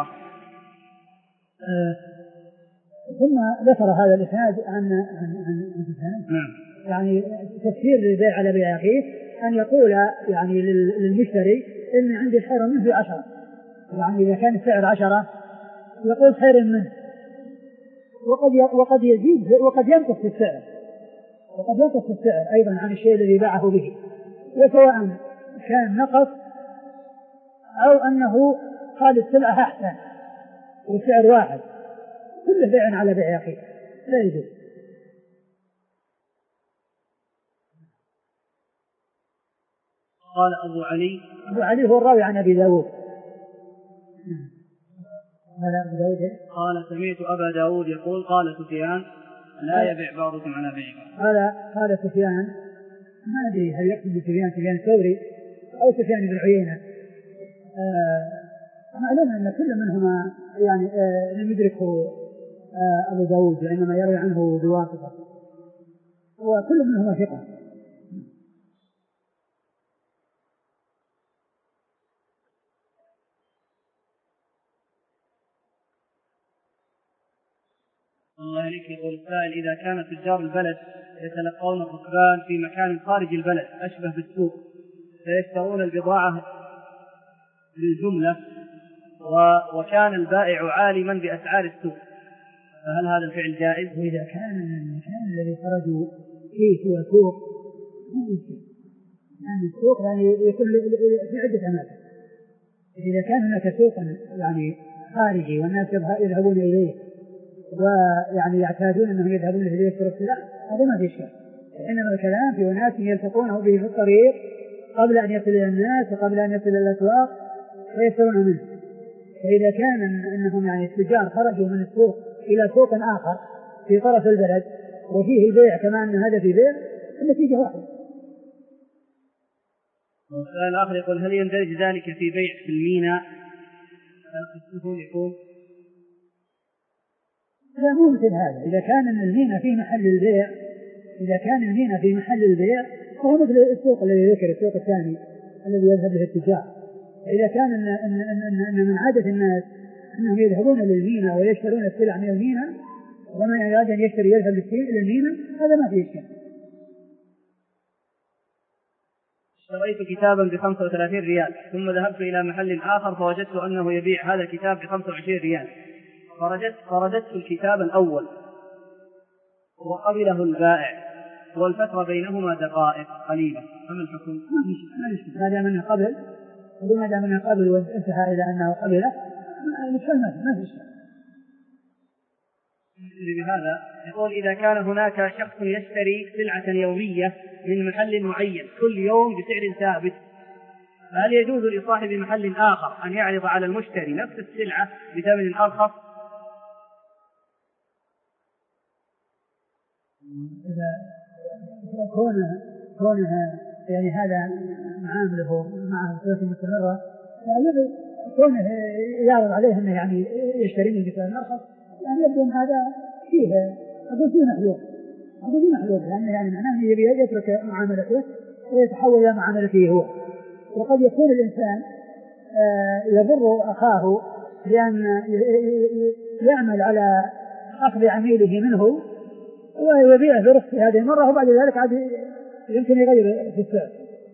آه ثم ذكر هذا الإسناد عن عن عن سفيان. نعم. يعني تفسير للبيع على بيع أخيه أن يقول يعني للمشتري إن عندي خير منه بعشرة، يعني إذا كان السعر عشرة يقول خير منه، وقد وقد يزيد وقد ينقص في السعر وقد ينقص في السعر أيضا عن الشيء الذي باعه به، وسواء كان نقص أو أنه قال السلعة أحسن والسعر واحد، كله بيع على بيع أخيه لا يجوز. قال أبو علي أبو علي هو الراوي عن أبي داود. قال سمعت أبا داود يقول قال سفيان لا يبيع بعضكم على بيع بعض. قال قال سفيان ما أدري هل يقصد بسفيان سفيان الثوري أو سفيان بن عيينة. آه معلوم أن كل منهما يعني آه لم يدركه آه أبو داود وإنما يروي عنه بواسطة، وكل منهما ثقة. الله عليك. يقول السائل إذا كان تجار البلد يتلقون الركبان في مكان خارج البلد أشبه بالسوق فيشترون البضاعة بالجملة وكان البائع عالما بأسعار السوق، فهل هذا الفعل جائز؟ وإذا كان المكان الذي خرجوا فيه هو سوق يعني السوق يعني يكون في عدة أماكن. إذا كان هناك سوق يعني خارجي والناس يذهبون إليه ويعني يعتادون أنهم يذهبون إليه يشتروا السلع هذا ما في شيء، إنما الكلام في أناس يلتقونه به في الطريق قبل أن يصل إلى الناس وقبل أن يصل إلى الأسواق ويشترون منه. فإذا كان أنهم يعني التجار خرجوا من السوق إلى سوق آخر في طرف البلد وفيه البيع كما أن هذا في بيع النتيجة واحدة. والسؤال الآخر يقول هل يندرج ذلك في بيع في الميناء؟ يقول لا مو مثل هذا. إذا كان الميناء في محل البيع إذا كان الميناء في محل البيع فهو مثل السوق الذي ذكر السوق الثاني الذي يذهب له التجار. إذا كان إن, إن, إن, إن من عادة الناس أنهم يذهبون للميناء ويشترون السلع من الميناء ومن أراد أن يشتري يذهب للميناء هذا ما فيه شيء. اشتريت كتابا بخمسة وثلاثين ريال ثم ذهبت إلى محل آخر فوجدت أنه يبيع هذا الكتاب بخمسة وعشرين ريال، فرددت, فرددت الكتاب الأول وقبله البائع والفترة بينهما دقائق قليلة، فما الحكم؟ ما يشكل، ما دام انه قبل وما دام انه قبل وانتهى الى انه قبله ما في شيء. بهذا يقول إذا كان هناك شخص يشتري سلعة يومية من محل معين كل يوم بسعر ثابت، هل يجوز لصاحب محل آخر أن يعرض على المشتري نفس السلعة بثمن أرخص؟ إذا كونه كونه يعني هذا معامله معه بصفة مستمرة، يعني كونه يعرض عليه أنه يعني يشتري من بثمن أرخص، يعني يبدو أن هذا فيه أقول فيه محلول أقول فيه محلول لأنه يعني معناه أنه يبي يترك معاملته ويتحول إلى معاملته هو. وقد يكون الإنسان يضر أخاه بأن يعمل على أخذ عميله منه ويبيعه برخص هذه المرة وبعد ذلك عاد يمكن يغير في السعر.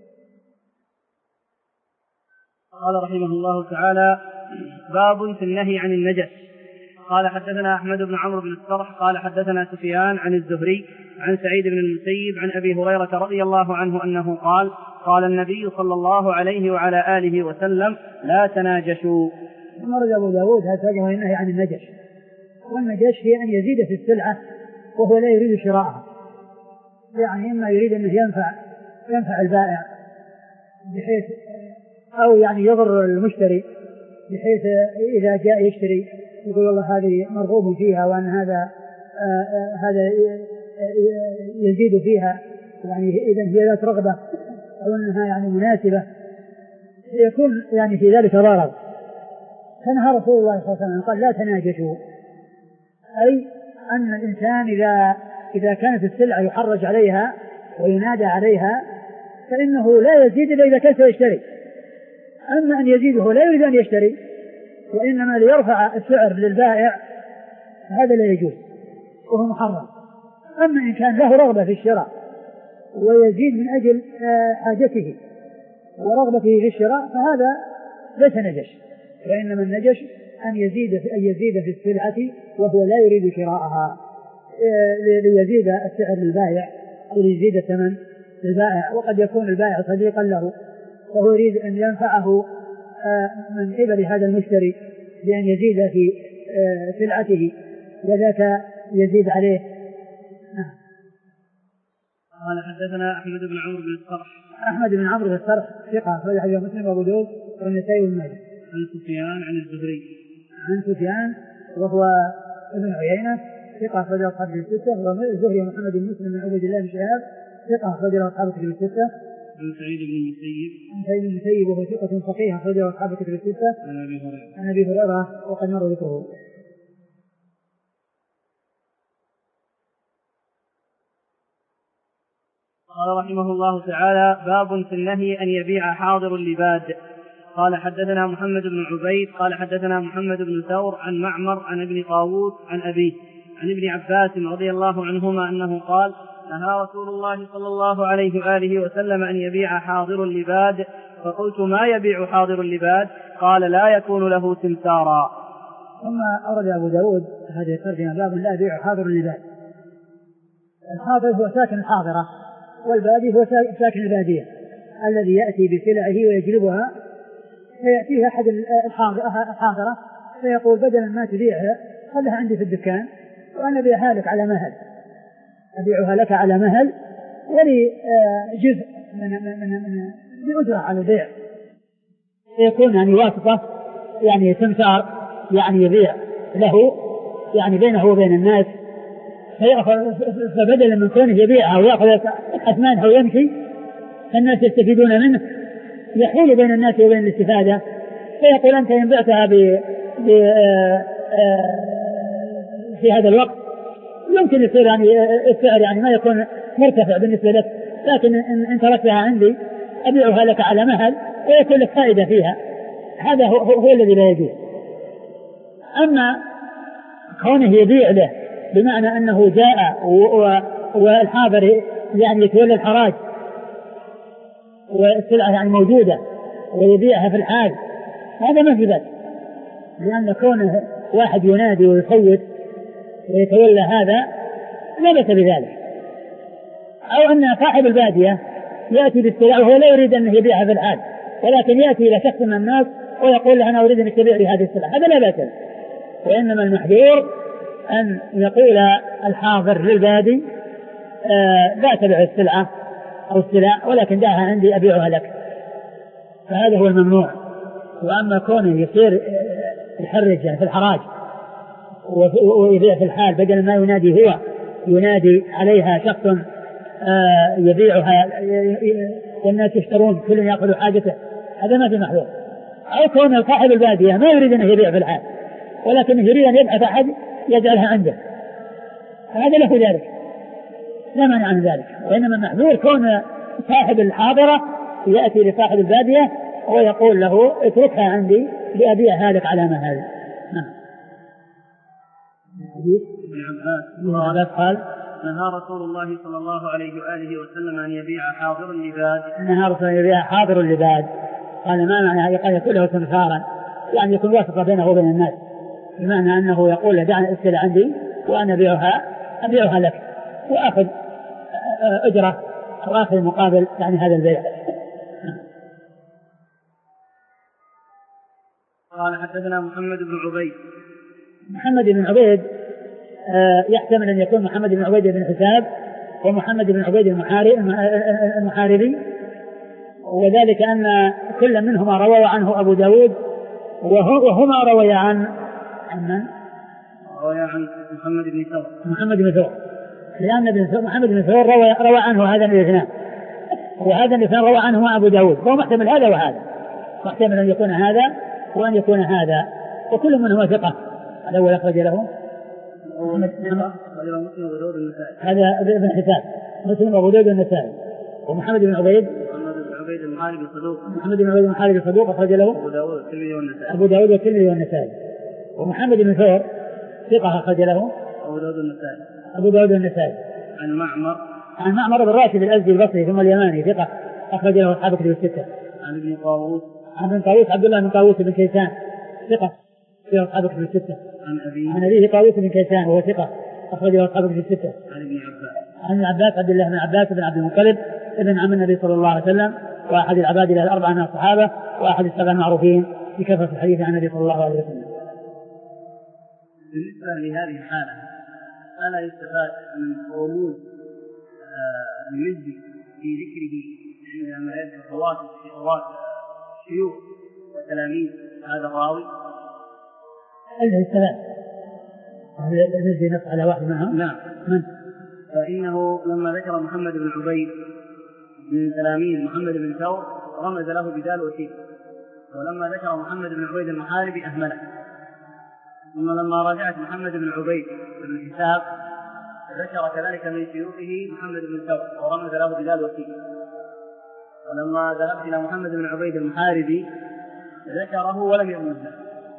قال رحمه الله تعالى: باب في النهي عن النجس. قال حدثنا أحمد بن عمرو بن الصرح قال حدثنا سفيان عن الزهري عن سعيد بن المسيب عن أبي هريرة رضي الله عنه أنه قال: قال النبي صلى الله عليه وعلى آله وسلم: لا تناجشوا. ثم رد أبو داود هذا النهي عن النجش، والنجش هي أن يزيد في السلعة وهو لا يريد شراءها، يعني إما يريد أنه ينفع ينفع البائع بحيث أو يعني يضر المشتري بحيث إذا جاء يشتري يقول والله هذه مرغوب فيها وأن هذا آآ آآ هذا يزيد فيها، يعني إذا هي ذات رغبة أو أنها يعني مناسبة، يكون يعني في ذلك ضرر. فنهى رسول الله صلى الله عليه وسلم قال: لا تناجشوا، أي أن الإنسان إذا إذا كانت السلعة يحرج عليها وينادى عليها فإنه لا يزيد إلا إذا كان سيشتري. أما أن يزيده لا يريد أن يشتري وإنما ليرفع السعر للبائع هذا لا يجوز وهو محرم. أما إن كان له رغبة في الشراء ويزيد من أجل حاجته ورغبته في الشراء فهذا ليس نجش، وإنما النجش أن يزيد في أن يزيد في السلعة وهو لا يريد شراءها ليزيد السعر للبائع أو ليزيد الثمن للبائع. وقد يكون البائع صديقا له وهو يريد أن ينفعه من قبل هذا المشتري بأن يزيد في سلعته وذاك يزيد عليه. قال حدثنا أحمد بن عمرو بن الصرح. أحمد بن عمرو بن الصرح ثقة أخرج حديثه مسلم وأبو داود والنسائي وابن ماجه. عن سفيان عن الزهري. عن سفيان وهو ابن عيينة ثقة أخرج أصحاب الستة، والزهري محمد بن مسلم بن عبد الله بن شهاب ثقة أخرج أصحاب الستة. عن سعيد بن المسيب. عن سعيد بن المسيب وهو ثقة فقيه أخرج أصحاب الستة. عن أبي هريرة. عن أبي هريرة وقد مر ذكره. قال رحمه الله تعالى: باب في النهي أن يبيع حاضر اللباد. قال حدثنا محمد بن عبيد قال حدثنا محمد بن ثور عن معمر عن ابن طاووس عن أبيه عن ابن عباس رضي الله عنهما أنه قال: نهى رسول الله صلى الله عليه وآله وسلم أن يبيع حاضر اللباد. فقلت: ما يبيع حاضر اللباد؟ قال: لا يكون له سمسارا. ثم أورد أبو داود هذه الترجمة: باب لا يبيع حاضر اللباد. الحاضر هو ساكن الحاضرة، والبادي هو ساكن البادية الذي يأتي بسلعه ويجلبها، فيأتيه أحد الحاضرة فيقول: بدلا ما تبيعها خلها عندي في الدكان وأنا أبيعها لك على مهل، أبيعها لك على مهل ولي جزء من من من بأجرة على البيع، فيكون يعني واسطة يعني سمسار يعني يبيع له يعني بينه وبين الناس، فبدلا من كونه يبيعها ويأخذ أثمانها ويمشي فالناس يستفيدون منه، يحول بين الناس وبين الاستفادة، فيقول: أنت إن بعتها ب... ب... في هذا الوقت يمكن يصير يعني السعر يعني ما يكون مرتفع بالنسبة لك، لكن إن تركتها عندي أبيعها لك على مهل ويكون لك فائدة فيها. هذا هو, هو الذي لا يجوز. أما كونه يبيع له بمعنى أنه جاء والحاضر يعني يتولى الحراج والسلعة يعني موجودة ويبيعها في الحال، هذا ما في بأس، لأن كونه واحد ينادي ويصوت ويتولى هذا لا بأس بذلك. أو أن صاحب البادية يأتي بالسلع وهو لا يريد أن يبيعها في الحال، ولكن يأتي إلى شخص من الناس ويقول له أنا أريد أن تبيع لي هذه السلع، هذا لا بأس. وإنما المحذور أن يقول الحاضر للبادي آه لا تبيع السلعة أو السلع ولكن دعها عندي أبيعها لك، فهذا هو الممنوع. وأما كونه يصير يحرج يعني في الحراج ويبيع في الحال بدل ما ينادي هو ينادي عليها شخص آه يبيعها والناس يشترون كل يأخذ حاجته، هذا ما في محذور. أو كون صاحب البادية ما يريد أن يبيع في الحال ولكن يريد أن يبحث أحد يجعلها عنده، هذا له ذلك لا مانع عن ذلك. وإنما المحذور كون صاحب الحاضرة يأتي لصاحب البادية ويقول له اتركها عندي لأبيعها لك على ما هذا. ابن عباس قال نهى رسول الله صلى الله عليه وآله وسلم أن يبيع حاضر اللباد. نهى رسول الله يبيع حاضر اللباد، قال ما معنى قال يكون له سمسارا يعني يكون واسطة بينه وبين الناس، بمعنى أنه يقول له دعني السلع عندي وأنا أبيعها أبيعها لك وأخذ أجرة أو آخذ مقابل يعني هذا البيع. قال حدثنا محمد بن عبيد. محمد بن عبيد يحتمل أن يكون محمد بن عبيد بن حساب ومحمد بن عبيد المحاربي، وذلك أن كل منهما روى عنه أبو داود وهما روي عن عن روي عن محمد بن ثور محمد بن ثور لأن محمد بن ثور روى روى عنه هذا الاثنان، وهذا الاثنان روى عنه أبو داود، فهو محتمل هذا وهذا، محتمل أن يكون هذا وأن يكون هذا، وكل منهما ثقة. الأول أخرج له هذا ابن حساب مسلم وأبو داود والنسائي، ومحمد بن عبيد محمد بن عبيد المحاربي صدوق محمد بن عبيد المحاربي صدوق أخرج له أبو داود والترمذي والنسائي أبو داود والترمذي والنسائي. ومحمد بن ثور ثقة أخرج له أبو داود والنسائي أبو داود والنسائي. عن معمر عن معمر بن راشد الأزدي البصري ثم اليماني ثقة أخرج له أصحاب الكتب الستة. عن ابن طاووس عن ابن طاووس عبد الله بن طاووس بن كيسان ثقة له أصحاب الكتب الستة. عن أبيه عن أبيه طاووس بن كيسان وهو ثقة أخرج له أصحاب الكتب الستة. عن ابن عباس عن عباس عبد الله بن عباس بن عبد المطلب ابن عم النبي صلى الله عليه وسلم وأحد العباد الأربعة من الصحابة وأحد السبع المعروفين بكثرة الحديث عن النبي صلى الله عليه وسلم. بالنسبة لهذه الحالة ألا يستفاد من وجود المزي في ذكره عندما يذكر رواتب في رواتب شيوخ وتلاميذ هذا الراوي؟ أين السلام؟ المزي نص على واحد منهم؟ نعم. من؟ فإنه لما ذكر محمد بن عبيد من تلاميذ محمد بن ثور رمز له بدال وشيء، ولما ذكر محمد بن عبيد المحاربي أهمله، ثم لما راجعت محمد بن عبيد بن الحساب ذكر كذلك من شيوخه محمد بن ثور ورمز له بدال وشيء، ولما ذهبت إلى محمد بن عبيد المحاربي ذكره ولم يرمزه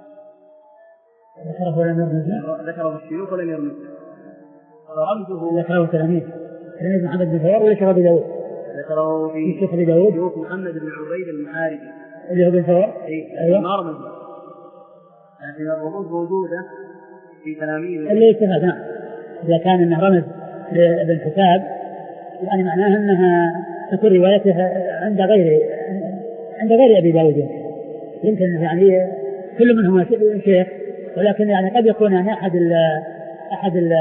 ذكره ولم يرمزه ذكره الشيوخ ولم يرمزه فرمزه ذكره تلاميذ تلاميذ محمد بن ثور وذكره بداود ذكره في شيوخ بداود شيوخ محمد بن عبيد المحاربي اللي هو بن ثور. أيوة ما رمزه، لكن الرموز موجودة في تلاميذ اللي يستفاد. نعم إذا كان أنه رمز لابن حساب يعني معناه أنها تكون روايته عند غير عند غير أبي داود، يمكن يعني كل منهم شيخ، ولكن يعني قد يكون يعني أحد ال أحد ال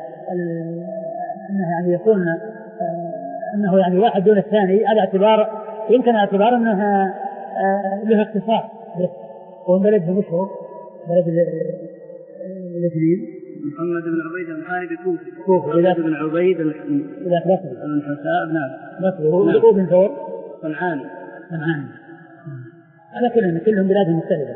أنه يعني يكون أنه يعني واحد دون الثاني على اعتبار يمكن اعتبار أنها له اختصاص وهم بلده مشهور بلد الاثنين. محمد بن عبيد المحاربي كوفي كوفي محمد بن عبيد إذا بصري بن حساب نعم بصري هو بن ثور صنعاني صنعاني على كلهم كلهم بلاد مختلفة.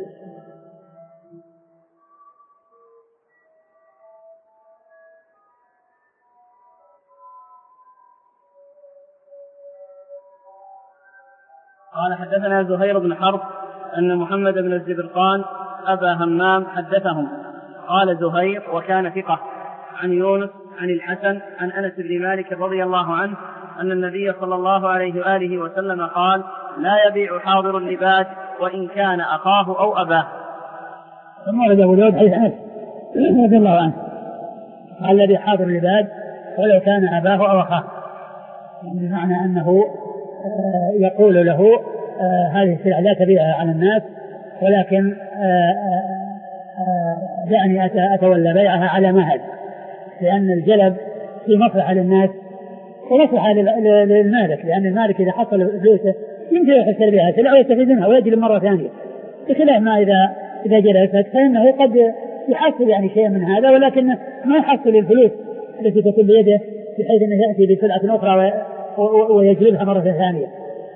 قال حدثنا زهير بن حرب أن محمد بن الزبرقان أبا همام حدثهم. قال زهير وكان ثقة عن يونس عن الحسن عن أنس بن مالك رضي الله عنه أن النبي صلى الله عليه وآله وسلم قال لا يبيع حاضر اللباد وإن كان أخاه أو أباه. ثم ورد أبو داود حديث أنس رضي الله عنه الذي حاضر العباد ولو كان أباه أو أخاه، بمعنى أنه يقول له هذه السلعة لا تبيعها على الناس، ولكن دعني أتولى بيعها على مهل، لأن الجلب في مصلحة للناس ومصلحة للمالك، لأن المالك إذا حصل فلوسه يمكن يحصل بها سلعة ويستفيد منها ويجلب مرة ثانية، بخلاف ما إذا إذا جلبت فإنه قد يحصل يعني شيء من هذا، ولكن ما يحصل الفلوس التي تكون بيده بحيث أنه يأتي بسلعة أخرى ويجلبها مرة ثانية.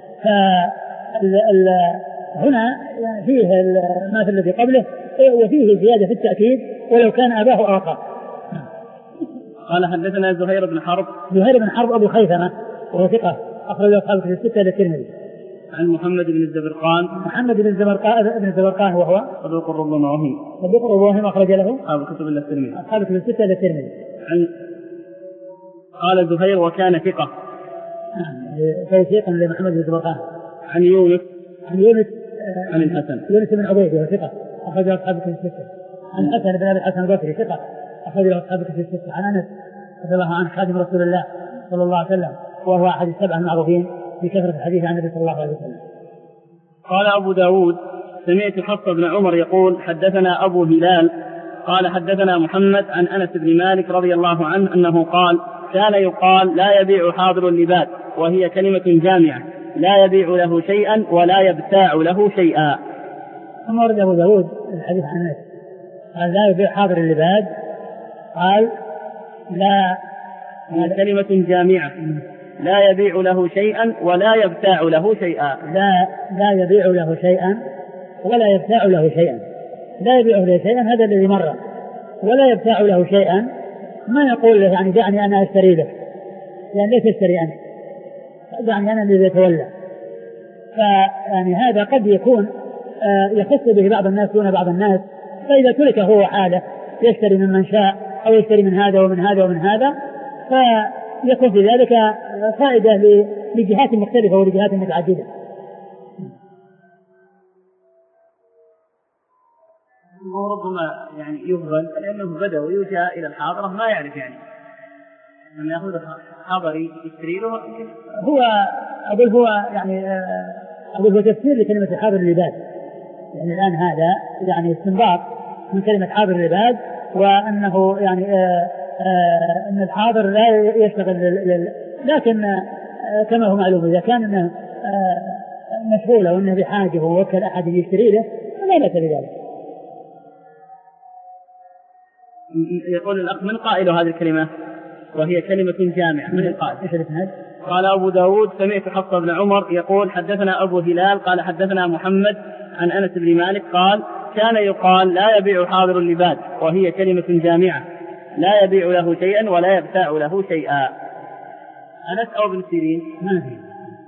فهنا فيه المثل الذي قبله وفيه زيادة في التأكيد ولو كان أباه أو أخاه. قال حدثنا زهير بن حرب زهير بن حرب أبو خيثمة وهو ثقة أخرج أصحابه في الستة للترمذي. عن محمد بن الزبرقان محمد بن الزبرقان بن الزبرقان وهو صدوق ربما وهم صدوق ربما وهم أخرج له أصحاب الكتب إلا الترمذي أصحاب الكتب الستة للترمذي. عن قال زهير وكان ثقة توثيقا لمحمد بن الزبرقان. عن يونس عن يونس عن الحسن يونس بن عبيد وهو ثقة أخرج له أصحاب الكتب الستة. عن الحسن بن أبي الحسن البصري ثقة أخرج له أصحاب الكتب الستة. عن أنس رضي الله عنه خادم رسول الله صلى الله عليه وسلم وهو أحد السبعة المعروفين بكثرة الحديث عن النبي صلى الله عليه وسلم. قال أبو داود سمعت حفص بن عمر يقول حدثنا أبو هلال قال حدثنا محمد عن أنس بن مالك رضي الله عنه أنه قال كان يقال لا يبيع حاضر اللباد، وهي كلمة جامعة لا يبيع له شيئا ولا يبتاع له شيئا. ثم ورد أبو داود الحديث عن أنس قال لا يبيع حاضر اللباد، قال لا هي كلمة جامعة لا يبيع له شيئا ولا يبتاع له شيئا. لا لا يبيع له شيئا ولا يبتاع له شيئا. لا يبيع له شيئا هذا الذي مر، ولا يبتاع له شيئا ما يقول له يعني دعني أنا أشتري لك، يعني ليس اشتري أنت، دعني أنا الذي يتولى. فيعني هذا قد يكون يخص به بعض الناس دون بعض الناس، فإذا ترك هو حاله يشتري من من شاء أو يشتري من هذا ومن هذا ومن هذا فيكون في ذلك فائدة لجهات مختلفة ولجهات متعددة. وربما يعني يفضل لأنه بدوي وجاء إلى الحاضرة ما يعرف يعني من يأخذ حاضري يشتري له. هو أقول هو يعني أقول هو تفسير لكلمة حاضر اللباد، يعني الآن هذا يعني استنباط من كلمة حاضر اللباد، وأنه يعني آآ آآ أن الحاضر لا يشتغل لل... لكن كما هو معلوم إذا كان أنه مشغول أو أنه بحاجة ووكل أحد يشتري له فلا بأس بذلك. يقول الأخ من قائل هذه الكلمة وهي كلمة جامعة من القائل؟ قال أبو داود سمعت حفص بن عمر يقول حدثنا أبو هلال قال حدثنا محمد عن أنس بن مالك قال كان يقال لا يبيع حاضر اللباد، وهي كلمة جامعة لا يبيع له شيئا ولا يبتاع له شيئا. أنس أو ابن سيرين؟ ما في.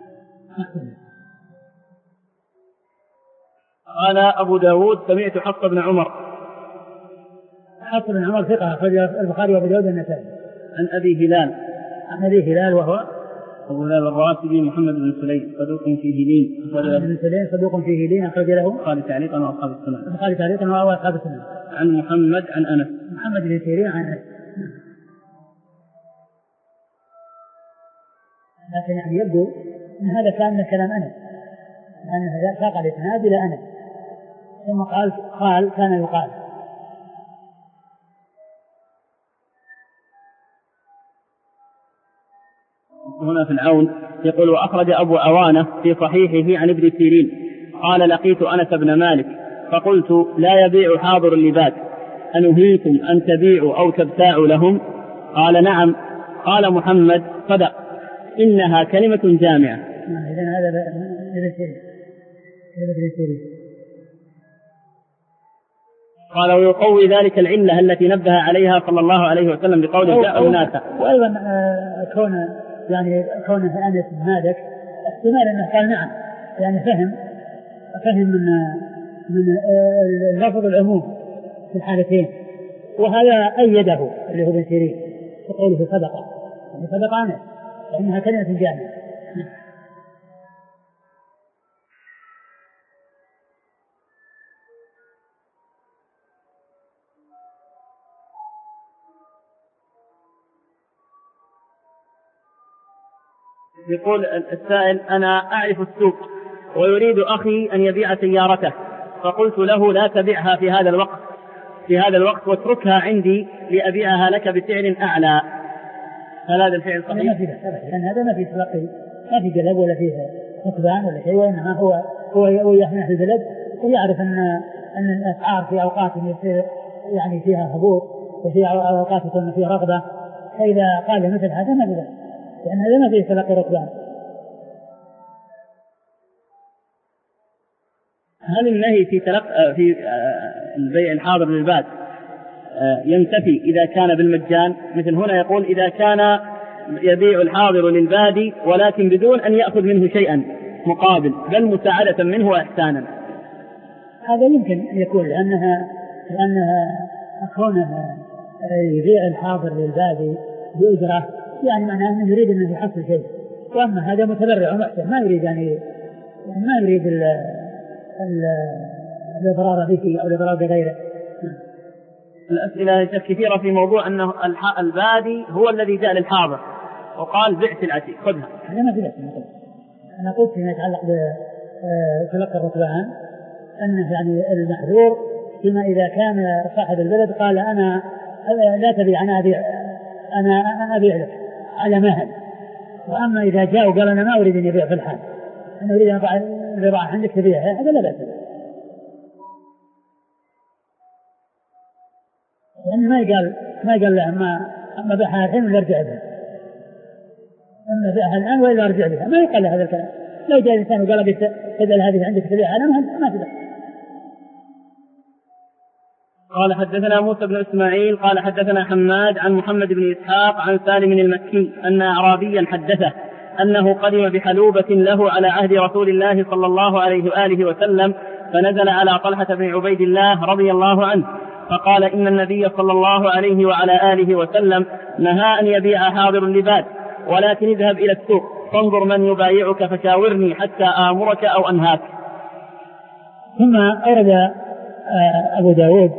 قال أبو داود سمعت حفص بن عمر. حفص بن عمر ثقة أخرج البخاري وأبو داود والنسائي. عن أبي هلال. عن أبي هلال وهو أبو هلال الراسبي محمد بن سليم صدوق فيه لين. محمد بن سليم صدوق فيه لين أخرج له البخاري تعليقا وأصحاب السنن. البخاري تعليقا وأصحاب السنن. عن محمد عن أنس. محمد بن سيرين عن أنس. لكن يعني يبدو أن هذا كان كلام أنس، لأن هذا ساق الإسناد إلى أنس ثم قال قال كان يقال. هنا في العون يقول وأخرج أبو عوانة في صحيحه عن ابن سيرين قال لقيت أنس بن مالك فقلت لا يبيع حاضر اللباد أنهيتم أن تبيعوا أو تبتاعوا لهم؟ قال نعم. قال محمد صدق إنها كلمة جامعة. إذن هذا ابن سيرين. قال ويقوي ذلك العلة التي نبه عليها صلى الله عليه وسلم بقوله جاء الناس. وأيضا كون يعني كونه أنس بن مالك احتمال أنه قال نعم، يعني فهم فهم من من اللفظ العموم في الحالتين، وهذا أيده اللي هو ابن سيرين وقوله صدقة يعني صدق أنس لأنها كلمة جامعة. يقول السائل: أنا أعرف السوق ويريد أخي أن يبيع سيارته، فقلت له: لا تبيعها في هذا الوقت في هذا الوقت واتركها عندي لأبيعها لك بسعر أعلى، هل هذا الفعل صحيح؟ ما في لأن هذا ما في تلقي، ما في جلب ولا فيه نقبان ولا شيء، وإنما هو هو يحمل في البلد ويعرف أن أن الأسعار في أوقات يصير يعني فيها هبوط وفي أوقات يكون فيها رغبة، فإذا قال مثل هذا ما بذلك، لأن هذا ما فيه تلقي ركبان. هل النهي في تلقى في البيع الحاضر للباد ينتفي إذا كان بالمجان؟ مثل هنا يقول: إذا كان يبيع الحاضر للبادي ولكن بدون أن يأخذ منه شيئا مقابل، بل مساعدة منه وإحسانا. هذا يمكن يكون لأنها لأنها كونها يبيع الحاضر للبادي بأجرة، يعني معناه أنه يريد أنه يحصل شيء، وأما هذا متبرع ومحسن ما يريد يعني ما يريد ال الإضرار به أو الإضرار بغيره. الأسئلة كثيرة في موضوع أنه البادي هو الذي جاء للحاضر وقال: بعت العتيق خذها. هذا ما في لك. أنا قلت فيما يتعلق بتلقي الركبان أنه يعني المحذور فيما إذا كان صاحب البلد قال: أنا لا تبيع، أنا أبيع أنا أبيع لك على مهل. وأما إذا جاء وقال: أنا ما أريد أن يبيع في الحال، أنا أريد أن أضع البضاعة عندك تبيعها، هذا لا بأس به. يعني ما يقال ما يقال له أما أما بيعها الحين ولا أرجع بها، أما بيعها الآن ولا أرجع بها، ما يقال له هذا الكلام. لو جاء الإنسان وقال: بدل هذه عندك تبيعها، أنا ما تبيع. قال: حدثنا موسى بن إسماعيل قال حدثنا حماد عن محمد بن إسحاق عن سالم المكي أن أعرابيا حدثه أنه قدم بحلوبة له على عهد رسول الله صلى الله عليه وآله وسلم، فنزل على طلحة بن عبيد الله رضي الله عنه فقال: إن النبي صلى الله عليه وعلى آله وسلم نهى أن يبيع حاضر لباد، ولكن اذهب إلى السوق فانظر من يبايعك فشاورني حتى آمرك أو أنهاك. ثم أورد أبو داود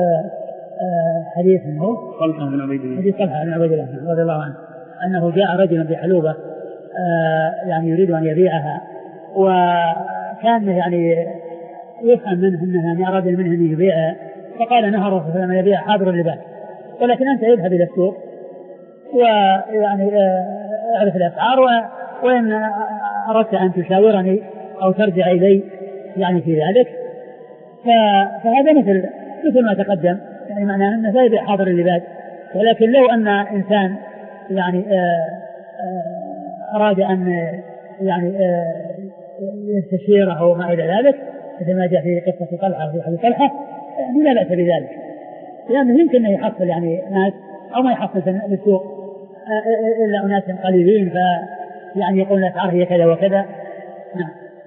حديث منه طلحة بن عبيد الله حديث طلحة بن عبيد الله رضي الله عنه أنه جاء رجل بحلوبة يعني يريد أن يبيعها، وكان يعني يفهم منه أنها أراد منه أن يبيعها، فقال: نهى الرسول صلى الله عليه وسلم يبيع حاضر اللباس، ولكن أنت اذهب إلى السوق ويعني اعرف الأسعار، وإن أردت أن تشاورني أو ترجع إلي يعني في ذلك، فهذا مثل مثل ما تقدم، يعني معناه أنه لا يبيع حاضر اللباس. ولكن لو أن إنسان يعني أراد أن يعني يستشيره أو ما إلى ذلك، مثل ما جاء في قصة طلحة وفي حديث طلحة، يعني لا بأس بذلك، لأنه يمكن أن يحصل يعني ناس أو ما يحصل في السوق إلا أناس قليلين، فيعني يقول الأسعار هي كذا وكذا. نعم.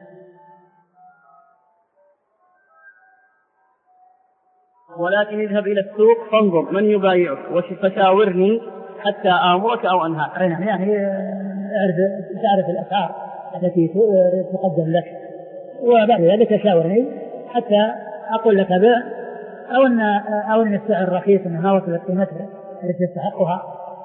ولكن اذهب إلى السوق فانظر من يبايعك فشاورني حتى آمرك أو أنهاك. يعني تعرف الأسعار التي تقدم لك، وبعد ذلك شاورني حتى أقول لك بيع أو أن أو أن السعر رخيص أنه ما وصلت قيمتها التي تستحقها.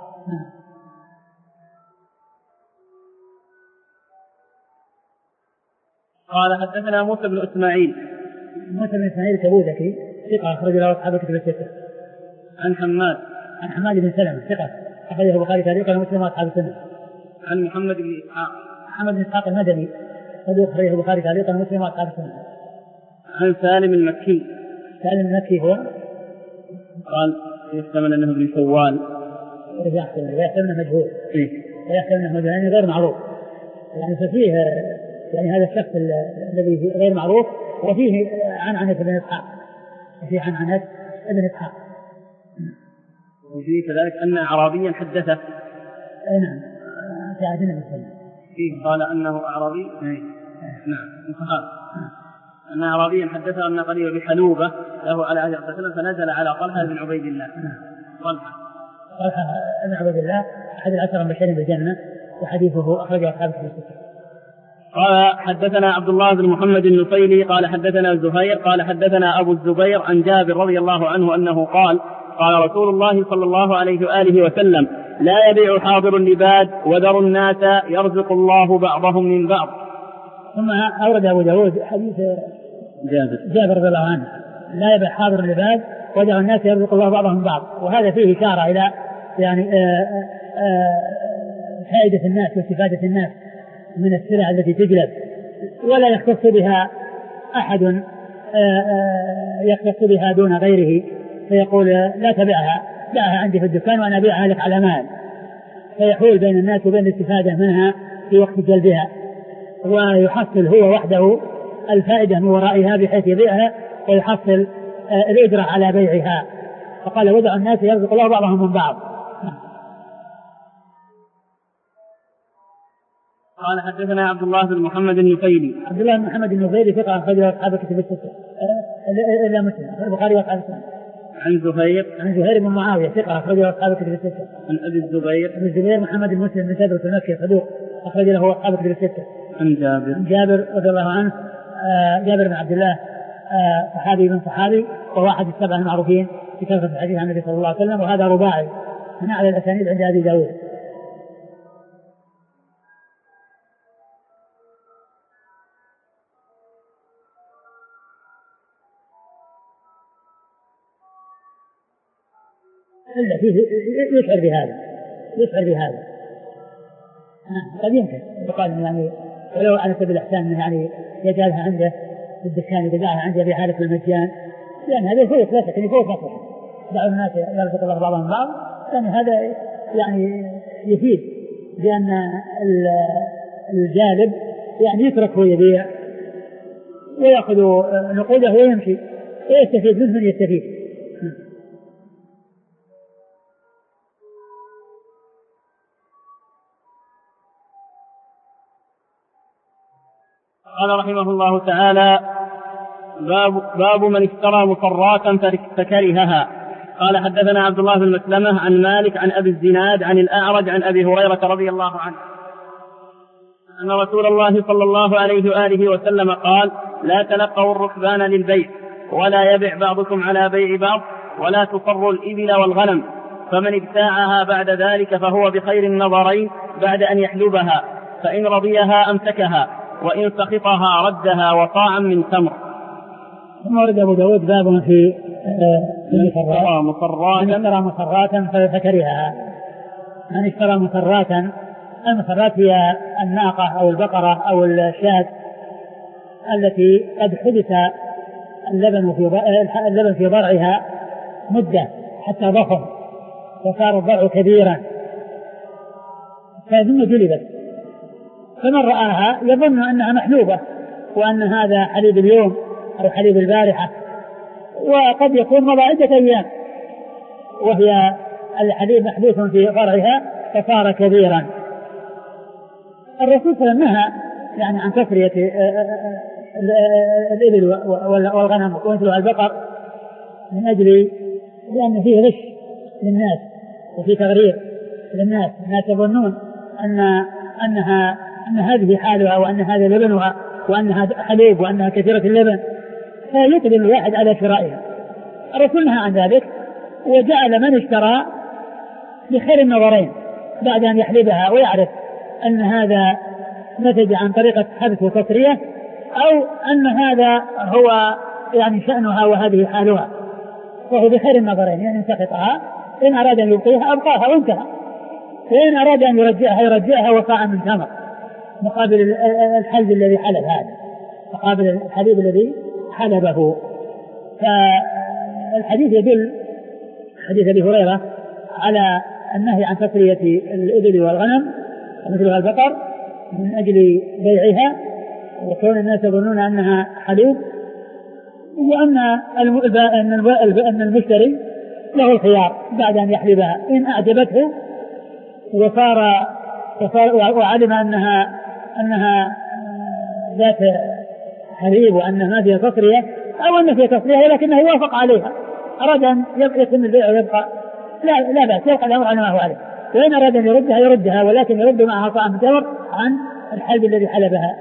قال: حدثنا موسى بن إسماعيل موسى بن إسماعيل تبوذكي ثقة أخرج له أصحاب الكتب الستة. عن حماد عن حماد بن سلمة ثقة أخرجه البخاري تعليقا ومسلم وأصحاب السنة. عن محمد بن إسحاق محمد بن إسحاق المدني أخرجه البخاري تعليقا ومسلم وأصحاب السنة. عن سالم المكي سالم المكي هو قال يحتمل أنه ابن شوال، يحتمل أنه مجهول، يحتمل أنه مجهول يعني غير معروف، يعني ففيه يعني هذا الشخص الذي غير معروف، وفيه عن عنة ابن إسحاق، وفيه عن عنة ابن إسحاق، وفيه كذلك أن أعرابيا حدثه. نعم في عهد النبي صلى الله عليه وسلم فيه قال أنه أعرابي. نعم صحيح. أن أعرابيا حدثه أن قريب بحلوبة له على عهد الرسول صلى الله عليه وسلم، فنزل على طلحة بن عبيد الله. طلحة طلحة بن عبيد الله أحد العشرة المبشرين بالجنة، وحديثه أخرجه أصحاب الكتب الستة. قال: حدثنا عبد الله بن محمد النصيري قال حدثنا زهير قال حدثنا أبو الزبير عن جابر رضي الله عنه أنه قال: قال رسول الله صلى الله عليه وآله وسلم: لا يبيع حاضر اللباد وذروا الناس يرزق الله بعضهم من بعض. ثم أورد أبو داود حديث جابر جابر رضي الله عنه لا يبيع حاضر اللباد وذروا الناس يرزق الله بعضهم من بعض، وهذا فيه إشارة إلى يعني آآ آآ فائدة الناس واستفادة الناس من السلع التي تجلب، ولا يختص بها أحد يختص بها دون غيره فيقول لا تبيعها، دعها عندي في الدكان وأنا أبيعها لك على مال، فيحول بين الناس وبين الاستفادة منها في وقت جلبها، ويحصل هو وحده الفائدة من ورائها بحيث يبيعها ويحصل الأجرة على بيعها. فقال وضع الناس يرزق الله بعضهم من بعض. قال حدثنا عبد الله بن محمد النفيلي. عبد الله بن محمد النفيلي ثقة أخرجه أصحاب الكتب الستة إلا مسلم البخاري وأصحاب السنة. عن زهير عن زهير بن معاوية ثقة أخرجه أصحاب الكتب الستة. عن أبي الزبير أبي الزبير محمد بن مسلم بن سدرة المكي صدوق أخرج له أصحاب الكتب الستة. عن جابر عن جابر رضي الله عنه آه جابر بن عبد الله آه صحابي من صحابي وواحد السبعة المعروفين في كثرة الحديث عن النبي صلى الله عليه وسلم، وهذا رباعي من أعلى الأسانيد عند أبي داود. إلا فيه يشعر بهذا يشعر بهذا قد يمكن يقال يعني ولو على سبيل الإحسان يعني يجعلها عنده في الدكان يجعلها عنده بحالة المجان، لأن هذا يفوت لا شك يفوت مصلحة دعوا الناس يرزق الله بعضهم بعض، لأن هذا يعني يفيد بأن الجالب يعني يتركه يبيع ويأخذ نقوده ويمشي ويستفيد منه من يستفيد. قال رحمه الله تعالى باب, باب من اشترى مصرات فكرهها. قال حدثنا عبد الله بن مسلمة عن مالك عن أبي الزناد عن الأعرج عن أبي هريرة رضي الله عنه أن رسول الله صلى الله عليه وآله وسلم قال لا تلقوا الركبان للبيع ولا يبع بعضكم على بيع بعض ولا تصروا الإبل والغنم، فمن ابتاعها بعد ذلك فهو بخير النظرين بعد أن يحلبها، فإن رضيها أمسكها وإن سخطها ردها وطاعا من تمر. ثم ورد أبو داود باب في من اشترى مصرات من اشترى مصرات فكرهها. من اشترى مصرات، المصرات هي الناقة أو البقرة أو الشاة التي قد حدث اللبن في اللبن في ضرعها مدة حتى ضخم وصار الضرع كبيرا ثم جلبت، فمن رآها يظن أنها محلوبة وأن هذا حليب اليوم أو حليب البارحة، وقد يكون مضى عدة أيام وهي الحليب محدوث في فرعها فصار كبيرا. الرسول صلى الله عليه وسلم نهى يعني عن تسرية الإبل والغنم ومثلها البقر من أجل لأن فيه غش للناس وفيه تغرير للناس، الناس يظنون أن أنها أن هذه حالها وأن هذا لبنها وأنها حليب وأنها كثيرة اللبن، فيقدم الواحد على شرائها. الرسول نهى عن ذلك وجعل من اشترى بخير النظرين بعد أن يحلبها ويعرف أن هذا نتج عن طريقة حبس وتسرية أو أن هذا هو يعني شأنها وهذه حالها، وهو بخير النظرين يعني سقطها إن أراد أن يبقيها أبقاها وانتهى، وإن أراد أن يرجعها يرجعها وقاع من تمر مقابل الحلب الذي حلب هذا مقابل الحليب الذي حلبه. فالحديث يدل حديث أبي هريرة على النهي عن تسرية الإبل والغنم مثلها البقر من أجل بيعها وكون الناس يظنون أنها حليب، وأن أن المشتري له الخيار بعد أن يحلبها إن أعجبته وصار وعلم أنها أنها ذات حليب وأنها ما فيها تصرية أو أن فيها تصرية ولكنه يوافق عليها أراد أن يتم البيع ويبقى لا لا بأس يبقى الأمر على ما هو عليه، وإن أراد أن يردها يردها ولكن يرد معها طعم تمر عن الحلب الذي حلبها.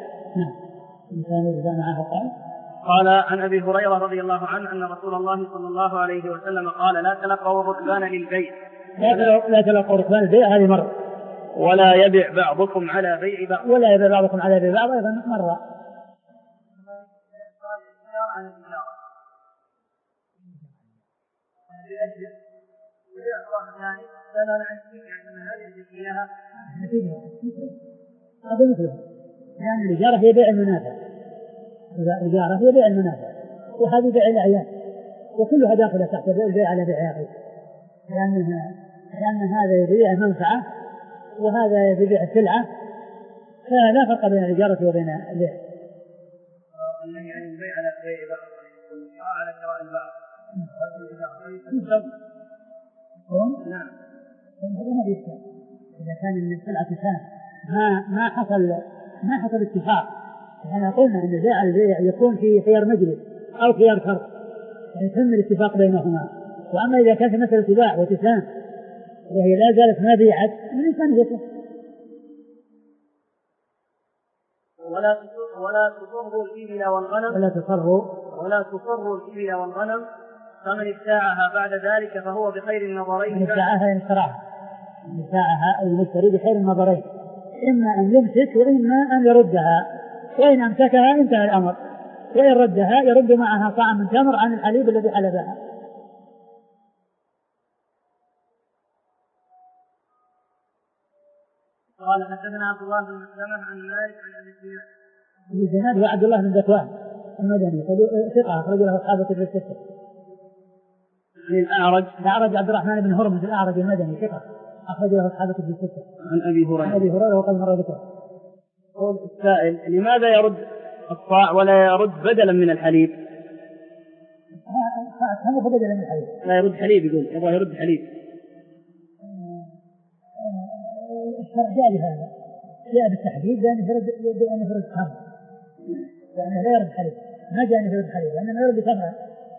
قال عن أبي هريرة رضي الله عنه أن رسول الله صلى الله عليه وسلم قال لا تلقوا الركبان للبيع لا تلقوا ركبان البيع هذه مرة. ولا يبيع بعضكم على بيع بعض. ولا يبيع بعضكم على بيع بعض أيضا مرة. هذا مثله يعني الإجارة هي بيع المنافع. الإجارة هي بيع المنافع وهذه بيع الأعيان وكلها داخلة تحت البيع على بيع أخيه لأنها لأن هذا يبيع منفعة وهذا يبيع سلعة فلا فرق بين الإجارة وبين البيع. النهي عن البيع على بيع بعض والشراء على شراء البعض. نعم. هذا ما بيشكل إذا كان السلعة تسام ما ما حصل ما حصل اتفاق. احنا قلنا ان بيع البيع يكون في خيار مجلس او خيار فرق يتم الاتفاق بينهما. واما اذا كانت مثل تباع وتسام وهي لا زالت ما بيعت الانسان يترك. ولا ولا تصروا الإبل والغنم ولا تصروا ولا تصروا الإبل والغنم فمن ابتاعها بعد ذلك فهو بخير النظرين. من ابتاعها ينشرعها من ابتاعها المشتري بخير النظرين إما أن يمسك وإما أن يردها وإن أمسكها انتهى الأمر وإن ردها يرد معها صاع من تمر عن الحليب الذي حلبها. قال حدثنا عبد الله بن مسلمة عن مالك عن أبي الزناد. أبي الزناد وعبد الله بن ذكوان المدني ثقة أخرج له أصحاب الكتب الستة. عن الأعرج الأعرج عبد الرحمن بن هرمز الأعرج المدني ثقة أخرج له أصحاب الكتب الستة. عن أبي هريرة. عن أبي هريرة وقد مر ذكره. قول السائل لماذا يرد الصاع ولا يرد بدلا من الحليب؟ هذا بدلا من الحليب. لا يرد حليب يقول يبغى يرد حليب. الشرع جاء بهذا جاء بالتحديد لأن يرد بأن يرد تمر لأنه لا يرد حليب ما جاء أن يرد حليب وإنما يرد تمر.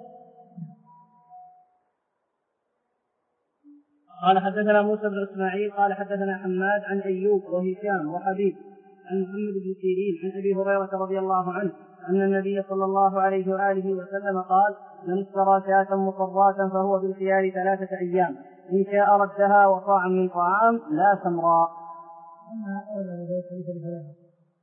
قال حدثنا موسى بن إسماعيل قال حدثنا حماد عن أيوب وهشام وحبيب عن محمد بن سيرين عن أبي هريرة رضي الله عنه أن النبي صلى الله عليه وآله وسلم قال من اشترى شاة مصراة فهو بالخيار ثلاثة أيام إن شاء ردها وصاعا من طعام لا سمراء. أما أولا وذلك حديث أبي هريرة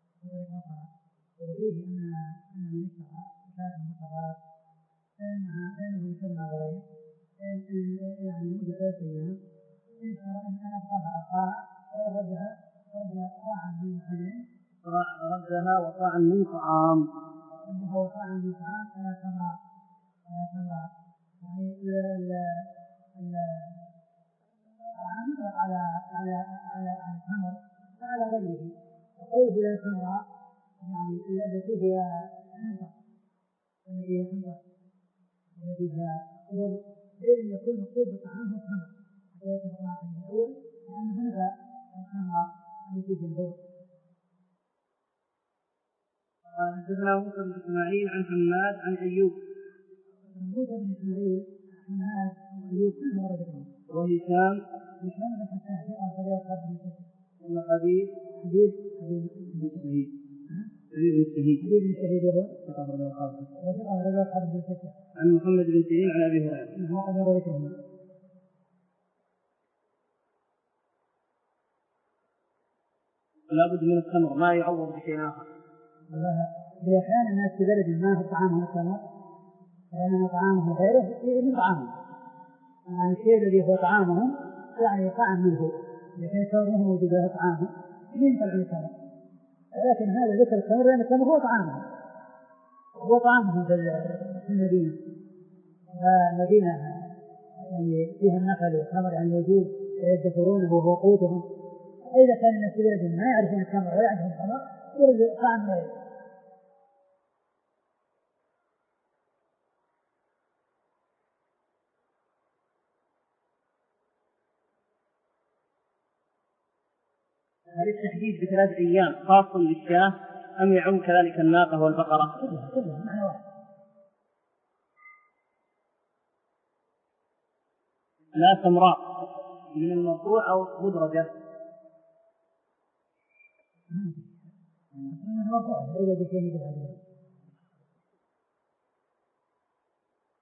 وفيه أن أن من اشترى شاة مصراة فإنها فإنه يسمى غير يعني مدة ثلاثة أيام إن شاء أن أبقاها أبقاها وإن ردها ردها صاعا من حليب ردها وصاعا من طعام ردها وصاعا من طعام لا سمراء لا سمراء يعني الطعام يطلق على على على على التمر وعلى غيره وقوله لا سمراء يعني التي هي حنطة التي هي حنطة التي هي قبل إذن يكون مقصود بالطعام هو التمر حتى يتفق مع الحديث الأول لأن هناك التمر التي في البر. حدثنا موسى بن إسماعيل عن حماد عن أيوب. موسى بن إسماعيل حماد وأيوب كلهم مرة ذكرهم. وهشام هشام بن حسان ثقة أخرجه أصحاب الكتب. وحبيب حبيب حبيب بن الشهيد حبيب بن الشهيد حبيب بن الشهيد وهو ثقة أخرجه أصحاب الكتب. وثقة أخرجه أصحاب الكتب. عن محمد بن سيرين عن أبي هريرة. وقد مر ذكرهم. لا بد من التمر ما يعوض بشيء آخر. بأحيان الناس في بلد ما هو طعامهم التمر وإنما طعامهم غيره من طعامهم يعني الشيء الذي هو طعامهم يعني طعم منه لكن كونه موجود له طعامهم ينفع التمر لكن هذا ذكر التمر لأن التمر هو طعامهم هو طعامهم في المدينة. المدينة يعني فيها النخل والتمر يعني موجود ويدخرونه وهو قوتهم. إذا كان الناس في بلد ما يعرفون التمر ولا يعرفون التمر يرد طعم غيره. هل التحديد بثلاث أيام خاص بالشاة أم يعم كذلك الناقة والبقرة؟ كلها كلها معنى واحد. لا سمراء من المرفوع أو مدرجة.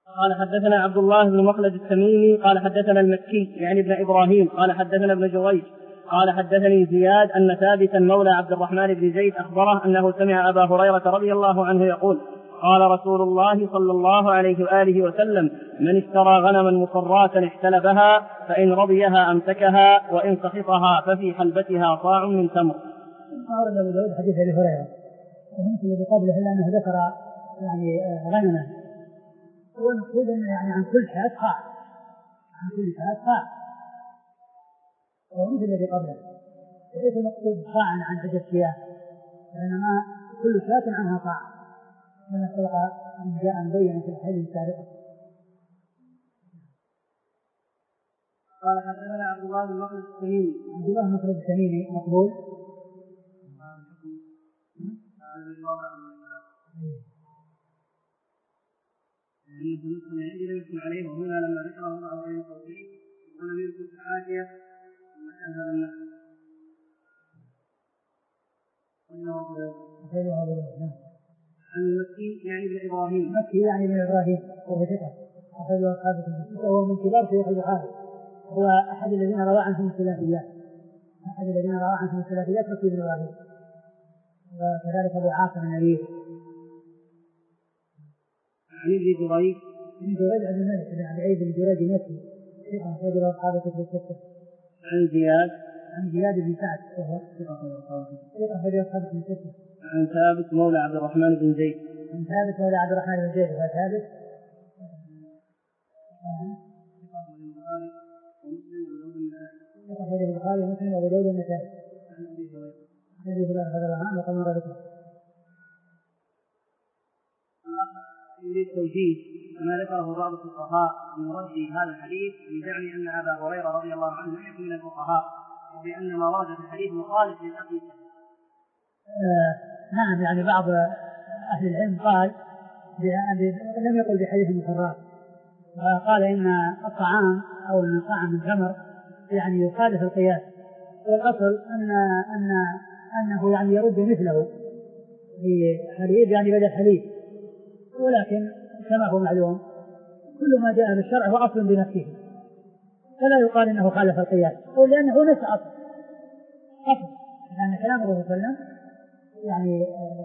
قال حدثنا عبد الله بن مخلد التميمي قال حدثنا المكي يعني ابن إبراهيم قال حدثنا ابن جريج قال حدثني زياد أن ثابتا مولى عبد الرحمن بن زيد أخبره أنه سمع أبا هريرة رضي الله عنه يقول قال رسول الله صلى الله عليه وآله وسلم من اشترى غنما مصراة احتلبها فإن رضيها أمسكها وإن سخطها ففي حلبتها صاع من تمر. أورد أبو داود حديث أبي هريرة ومثل الذي قبله إلا أنه ذكر يعني غنمه والمقصود أنه يعني عن كل شاة صاع عن كل شاة صاع ومثل الذي قبله وليس المقصود صاعا عن عدة شياه وإنما كل شاة عنها صاع كما سبق أن جاء مبينا في الحديث السابق. قال حدثنا عبد الله بن مخلد التميمي عبد الله بن مخلد التميمي مقبول لأنه نص عندي لم يكن عليه وهنا لما ذكره وضعه بين قوسين ولم يذكر حاجة ومكان هذا النحو. عن المكي يعني ابن إبراهيم المكي يعني ابن إبراهيم وهو ثقة أخرجه أصحابه في الستة وهو من كبار شيوخ البخاري هو أحد الذين روى عنهم الثلاثيات أحد الذين روى عنهم الثلاثيات مكي بن إبراهيم وكذلك أبو عاصم النبيل. عن ابن جريج ابن جريج عبد الملك بن عبد العزيز بن جريج المكي ثقة أخرجه أصحابه في الستة. عن زياد عن زياد بن سعد وهو ثقة أخرجه أصحابه في الستة. عن ثابت مولى عبد الرحمن بن زيد عن ثابت مولى عبد الرحمن بن زيد وهو ثابت أخرجه البخاري ومسلم وأبو داود والنسائي. عن أبي هريرة عن أبي هريرة رضي الله عنه وقد مر ذكره. يريد توجيه ما ذكره بعض الفقهاء من رد هذا الحديث بزعم أن أبا هريرة رضي الله عنه لم يكن من الفقهاء وبأن ما ورد في الحديث مخالف للعقيدة. آه نعم يعني بعض أهل العلم قال لم يقل بحديث المسرات وقال إن الطعام أو الطعام من تمر يعني يخالف القياس والأصل أن أن أنه يعني يرد مثله في حليب يعني بدل حليب ولكن كما هو معلوم كل ما جاء بالشرع هو أصل بنفسه فلا يقال إنه خالف القياس ولأنه نفس أصل أصل لأن كلام الرسول صلى الله عليه وسلم يعني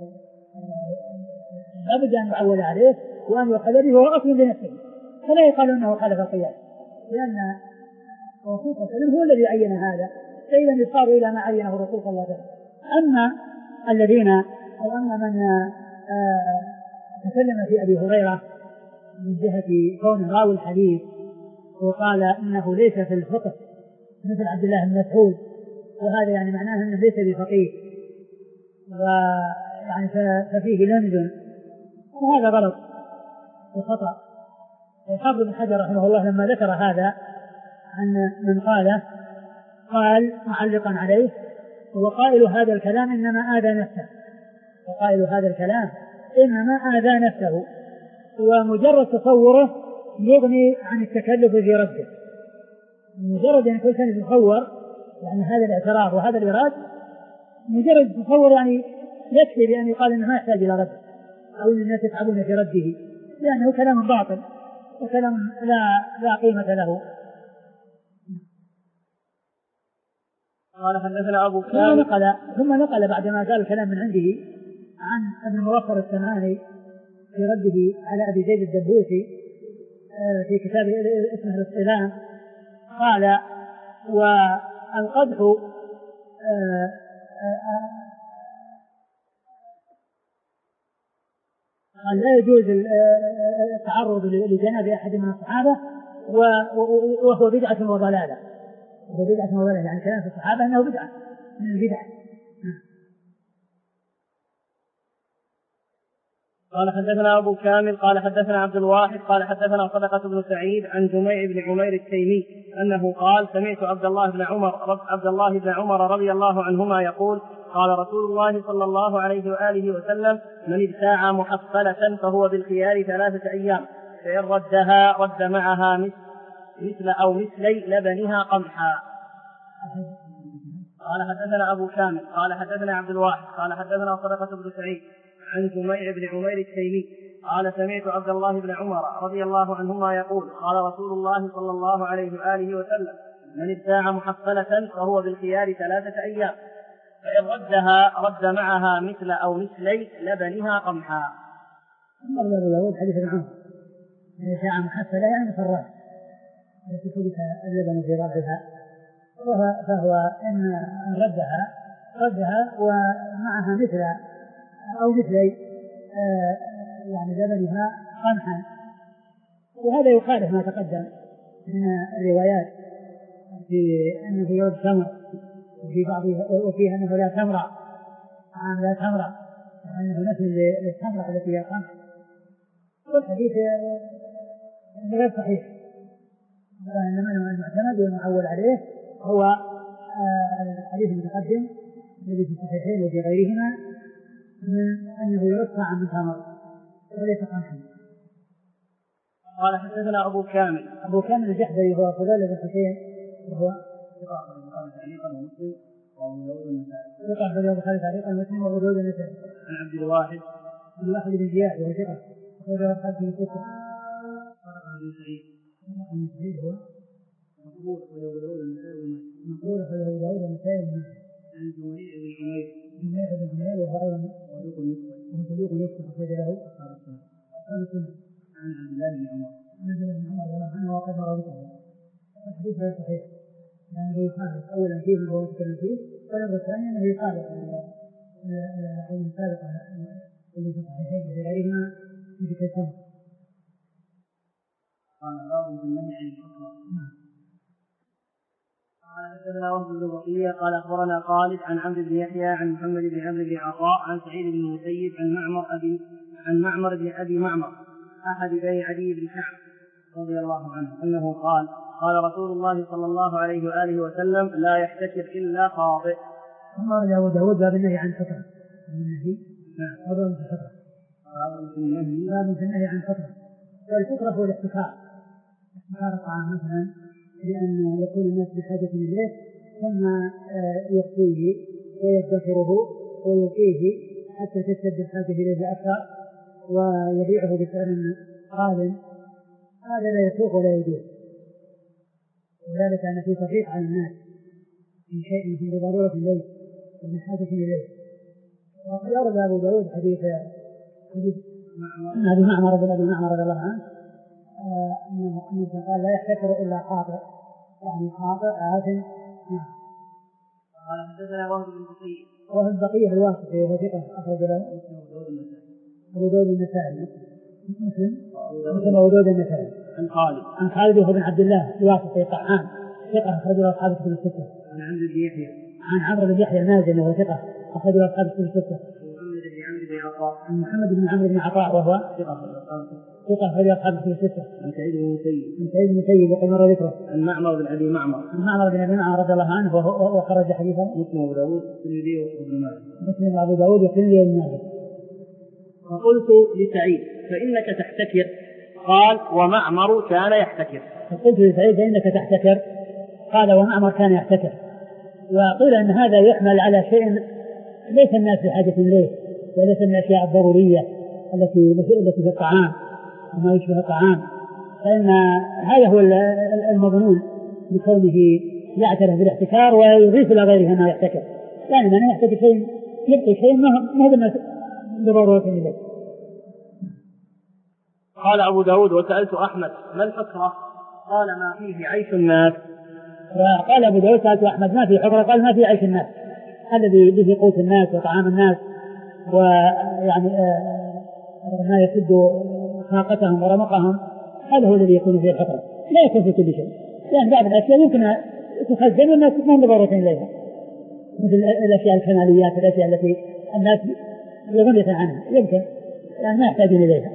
لابد أن يعول عليه وأن يؤخذ به وهو أصل بنفسه فلا يقال إنه خالف القياس لأن الرسول صلى الله عليه وسلم هو الذي عين هذا فإذا يصار إلى ما عينه الرسول صلى الله عليه وسلم. أما الذين أو أما من تكلم في أبي هريرة من جهة كون راوي الحديث وقال إنه ليس في الفقه مثل عبد الله بن مسعود وهذا يعني معناه أنه ليس بفقيه ويعني ففيه لمز وهذا غلط وخطأ. الحافظ بن حجر رحمه الله لما ذكر هذا عن من قال قال معلقا عليه وقائل هذا الكلام إنما آذى نفسه وقائل هذا الكلام إنما آذى نفسه ومجرد تصوره يغني عن التكلف في رده مجرد أن كل سنة يتصور يعني هذا الاعتراض وهذا الإراد مجرد تصور يعني يكفي بأن يقال إنه ما يحتاج إلى رد أو أن الناس يتعبون في رده لأنه كلام باطل وكلام لا, لا قيمة له. قال حدثنا أبو ثم نقل ثم نقل بعد ما قال الكلام من عنده عن ابن موفر السمعاني في رده على أبي زيد الدبوسي في كتاب اسمه الاصطلاح قال والقدح قال لا يجوز التعرض لجناب أحد من الصحابة وهو بدعة وضلالة وهو بدعة وضلالة يعني كلام في الصحابة أنه بدعة من البدع. قال حدثنا أبو كامل قال حدثنا عبد الواحد قال حدثنا صدقة بن سعيد عن جميع بن عمير التيمي أنه قال سمعت عبد الله بن عمر عبد الله بن عمر رضي الله عنهما يقول قال رسول الله صلى الله عليه وآله وسلم من ابتاع محصلة فهو بالخيار ثلاثة أيام فإن ردها رد معها مثل أو مثلي لبنها قمحا. قال حدثنا أبو كامل قال حدثنا عبد الواحد قال حدثنا صدقة بن سعيد عن جميع بن عمير التيمي قال سمعت عبد الله بن عمر رضي الله عنهما يقول قال رسول الله صلى الله عليه وآله وسلم من ابتاع محصلة فهو بالخيار ثلاثة أيام فإن ردها رد معها مثل أو مثلي لبنها قمحا. أمر أبو داود حديث العمر من ابتاع محصلة يعني مصرات التي حدث اللبن في رأسها فهو إن ردها ردها ومعها مثل أو مثلي آه يعني لبنها قمحا. وهذا يخالف ما تقدم من الروايات في أنه يرد تمر وفي بعضها وفيها أنه لا تمر عام لا تمر وأنه نفي للتمر التي هي قمح. والحديث غير صحيح إنما المعتمد والمعول عليه هو الحديث المتقدم الذي في الصحيحين وفي غيرهما من أنه يرفع عن تمر وليس قمحا. قال حدثنا أبو كامل أبو كامل الجحدري هو فضيل بن حسين وهو ثقة البخاري تعليقا ومسلم وأبو داود النسائي ثقة أخرجه البخاري تعليقا ومسلم وأبو داود النسائي. عن عبد الواحد عبد الواحد بن زياد وهو ثقة أخرجه أصحاب في الستة. بن سعيد بن سعيد هو مقبول أخرجه أبو داود النسائي ومسلم مقبول أخرجه أبو داود النسائي ومسلم. عن جميع بن عمير جميع بن عمير وهو أيضا صدوق يخطئ وهو صدوق يخطئ أخرج له أصحاب السنة. أصحاب السنة. عن عبد الله بن عمر عن عبد الله بن عمر رضي الله عنه وقد مر ذكره. الحديث غير صحيح لأنه يخالف أولا فيه ما هو يتكلم فيه والأمر الثاني أنه يخالف الحديث السابق اللي في الصحيحين وفي غيرهما في ذكر التمر. قال باب في النهي عن الحكمة. قال حدثنا وهب بن بقية قال أخبرنا خالد عن عمرو بن يحيى عن محمد بن عمرو بن عطاء عن سعيد بن المسيب عن معمر أبي عن معمر بن أبي معمر أحد بني عدي بن كعب رضي الله عنه أنه قال قال رسول الله صلى الله عليه وآله وسلم لا يحتكر إلا خاطئ. أمر أبو داود باب النهي عن الفطرة. النهي نعم باب في الفطرة. باب في النهي باب في النهي عن الفطرة. والفطرة هو الاحتكار احتكار الطعام مثلا لأن يكون الناس بحاجة إليه ثم يخفيه ويدخره ويوقيه حتى تشتد الحاجة إليه أكثر ويبيعه بسعر قال. هذا لا يسوق ولا يجوز وذلك أن في تفريط على الناس في شيء هم بضرورة الليل ومن حاجة إليه. وقد أورد أبو داود حديث حديث أبي معمر بن أبي معمر رضي الله عنه أنه أنه قال لا يحتكر إلا خاطئ يعني خاطئ آثم. قال حدثنا وهب بن بقية وهو البقية الواسطي وهو ثقة أخرج له أبو داود النسائي مسلم مسلم أبو داود النسائي. عن خالد عن خالد وهو بن عبد الله الواسطي الطحان ثقة أخرج له أصحاب الكتب الستة. عن عمرو بن يحيى عن عمرو بن يحيى المازني وهو ثقة أخرج له أصحاب الكتب الستة. محمد بن عمرو بن عطاء عن محمد بن عمرو بن عطاء وهو ثقة ثقة أخرج له أصحاب الكتب الستة. عن سعيد بن المسيب عن سعيد بن المسيب وقد مر ذكره. عن معمر بن أبي معمر عن معمر بن أبي معمر رضي الله عنه وهو وخرج حديثا مسلم وأبو داود والترمذي وابن ماجه مسلم وأبو داود والترمذي وابن ماجه. فقلت لسعيد فإنك تحتكر قال ومعمر كان يحتكر. فقلت لسعيد فإنك تحتكر قال ومعمر كان يحتكر. وقيل أن هذا يحمل على شيء ليس الناس بحاجة إليه وليس من الأشياء الضرورية التي التي في الطعام وما يشبه الطعام فإن هذا هو المظنون بكونه يعترف بالاحتكار ويضيف إلى غيره ما يحتكر يعني من يحتكر شيء يبقي شيء ما هو بضرورة إليه. قال أبو داود وسألت أحمد ما الحكرة قال ما فيه عيش الناس. وقال أبو داود سألت أحمد ما فيه حكرة قال ما فيه عيش الناس الذي به قوت الناس وطعام الناس ويعني ما يسد طاقتهم ورمقهم هذا هو الذي يكون فيه الحكرة لا يكون في كل شيء يعني بعض الأشياء يمكن تخزن والناس ما بضرورة إليها مثل الأشياء الكماليات الأشياء التي الناس يغنية عنها يمكن يعني ما يحتاجون إليها.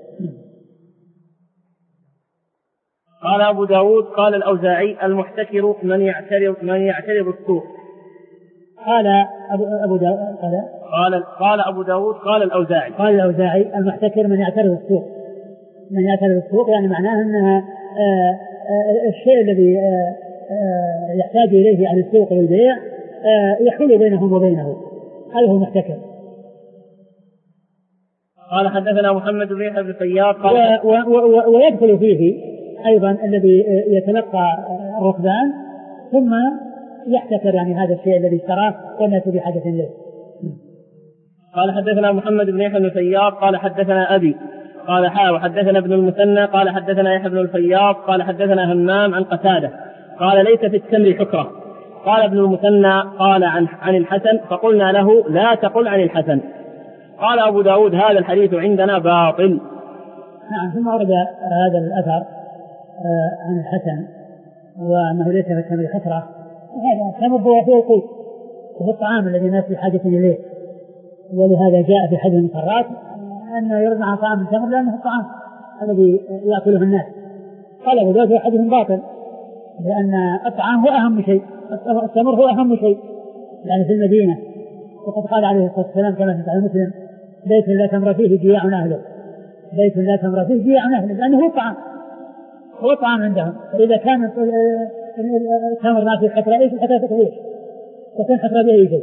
قال أبو داود قال الأوزاعي المحتكر من يعترض من يعترض السوق. قال أبو, أبو داود قال قال قال أبو داود قال الأوزاعي قال الأوزاعي المحتكر من يعترض السوق من يعترض السوق يعني معناه أنها آآ آآ الشيء الذي آآ يحتاج إليه أهل السوق والبيع يحول بينهم وبينه هذا هو المحتكر. قال حدثنا محمد بن يحيى بن فياض قال و و و ويدخل فيه أيضا الذي يتلقى الركبان ثم يحتكر يعني هذا الشيء الذي اشتراه والناس بحاجة إليه. قال حدثنا محمد بن يحيى بن فياض قال حدثنا أبي قال حا وحدثنا ابن المثنى قال حدثنا يحيى بن الفياض قال حدثنا همام عن قتادة قال ليس في التمر حكرة. قال ابن المثنى قال عن عن الحسن فقلنا له لا تقل عن الحسن. قال أبو داود هذا الحديث عندنا باطل. نعم. ثم ورد هذا الأثر عن الحسن وأنه ليس في التمر حكرة. هذا التمر هو فيه القوت وهو الطعام الذي الناس بحاجة إليه، ولهذا جاء في حديث المقرات أنه يرد مع طعام التمر لأنه الطعام الذي يأكله الناس. قال أبو داود حديث باطل لأن الطعام هو أهم شيء، التمر هو أهم شيء يعني في المدينة. وقد قال عليه الصلاة والسلام كما في صحيح مسلم بيت لا تمر فيه جياع أهله، بيت لا تمر فيه جياع أهله، لأنه هو الطعام هو الطعام عندهم. فإذا كان التمر ما فيه حترة إيش الحترة تكويش تكون حترة به أي شيء.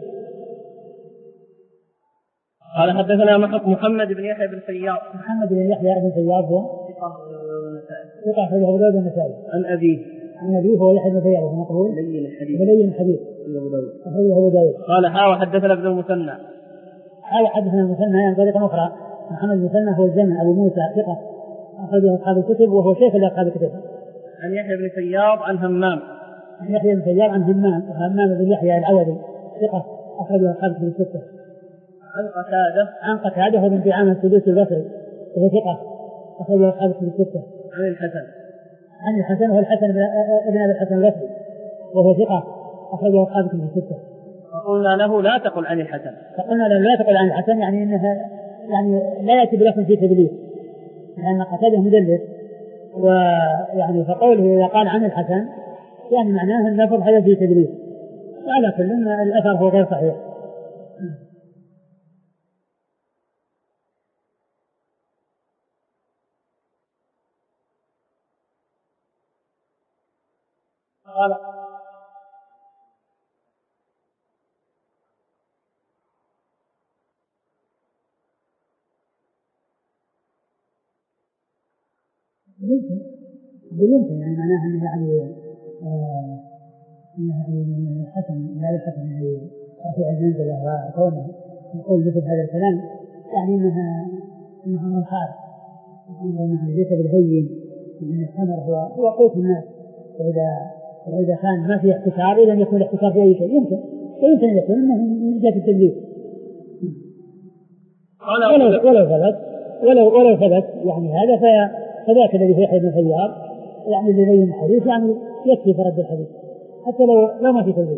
قال حدثنا محمد بن يحيى بن فياض محمد بن يحيى بن فياض هو ثقة في أبو داود النسائي عن أبيه عن أبيه هو يحيى بن فياض وهو مقبول ولين الحديث ولين الحديث أخرجه أبو داود. قال حا وحدثنا ابن المثنى حا وحدثنا المثنى يعني طريقة أخرى. محمد المثنى هو الزمن أبو موسى ثقة أخرجه أصحاب الكتب وهو شيخ لأصحاب الكتب. عن يحيى بن فياض عن همام عن يحيى بن فياض عن همام وهمام بن يحيى العوذي ثقة أخرجه أصحاب الكتب الستة. عن قتادة عن قتادة هو بن دعامة السدوسي البصري وهو ثقة أخرجه أصحاب الكتب الستة. عن الحسن عن الحسن هو الحسن بن أبي الحسن البصري وهو ثقة أخرجه أصحاب الكتب الستة. فقلنا له لا تقل عن الحسن فقلنا له لا تقل عن الحسن يعني إنها يعني لا يأتي بلفظ في تدليس لأن قتادة مدلس، ويعني فقوله إذا قال عن الحسن يعني معناه أن اللفظ هذا في تدليس. وعلى كل الأثر هو غير صحيح. قال يمكن يمكن يعني معناها أنه يعني آه يعني الحسن لا الحسن يعني رفيع المنزلة وكونه يقول مثل هذا الكلام يعني إنها إنها أمر خاص أمر ليس بالهين لأن التمر هو هو قوت الناس. وإذا وإذا كان ما في احتكار إذا يكون الاحتكار في أي شيء يمكن ويمكن أن يكون إنه من جهة التدليس. ولو ولو ثبت ولو ولو ثبت يعني هذا فذاك الذي في يحيى بن فياض يعني اللي يبين الحديث يعني يكفي في رد الحديث حتى لو لو ما في تدليس.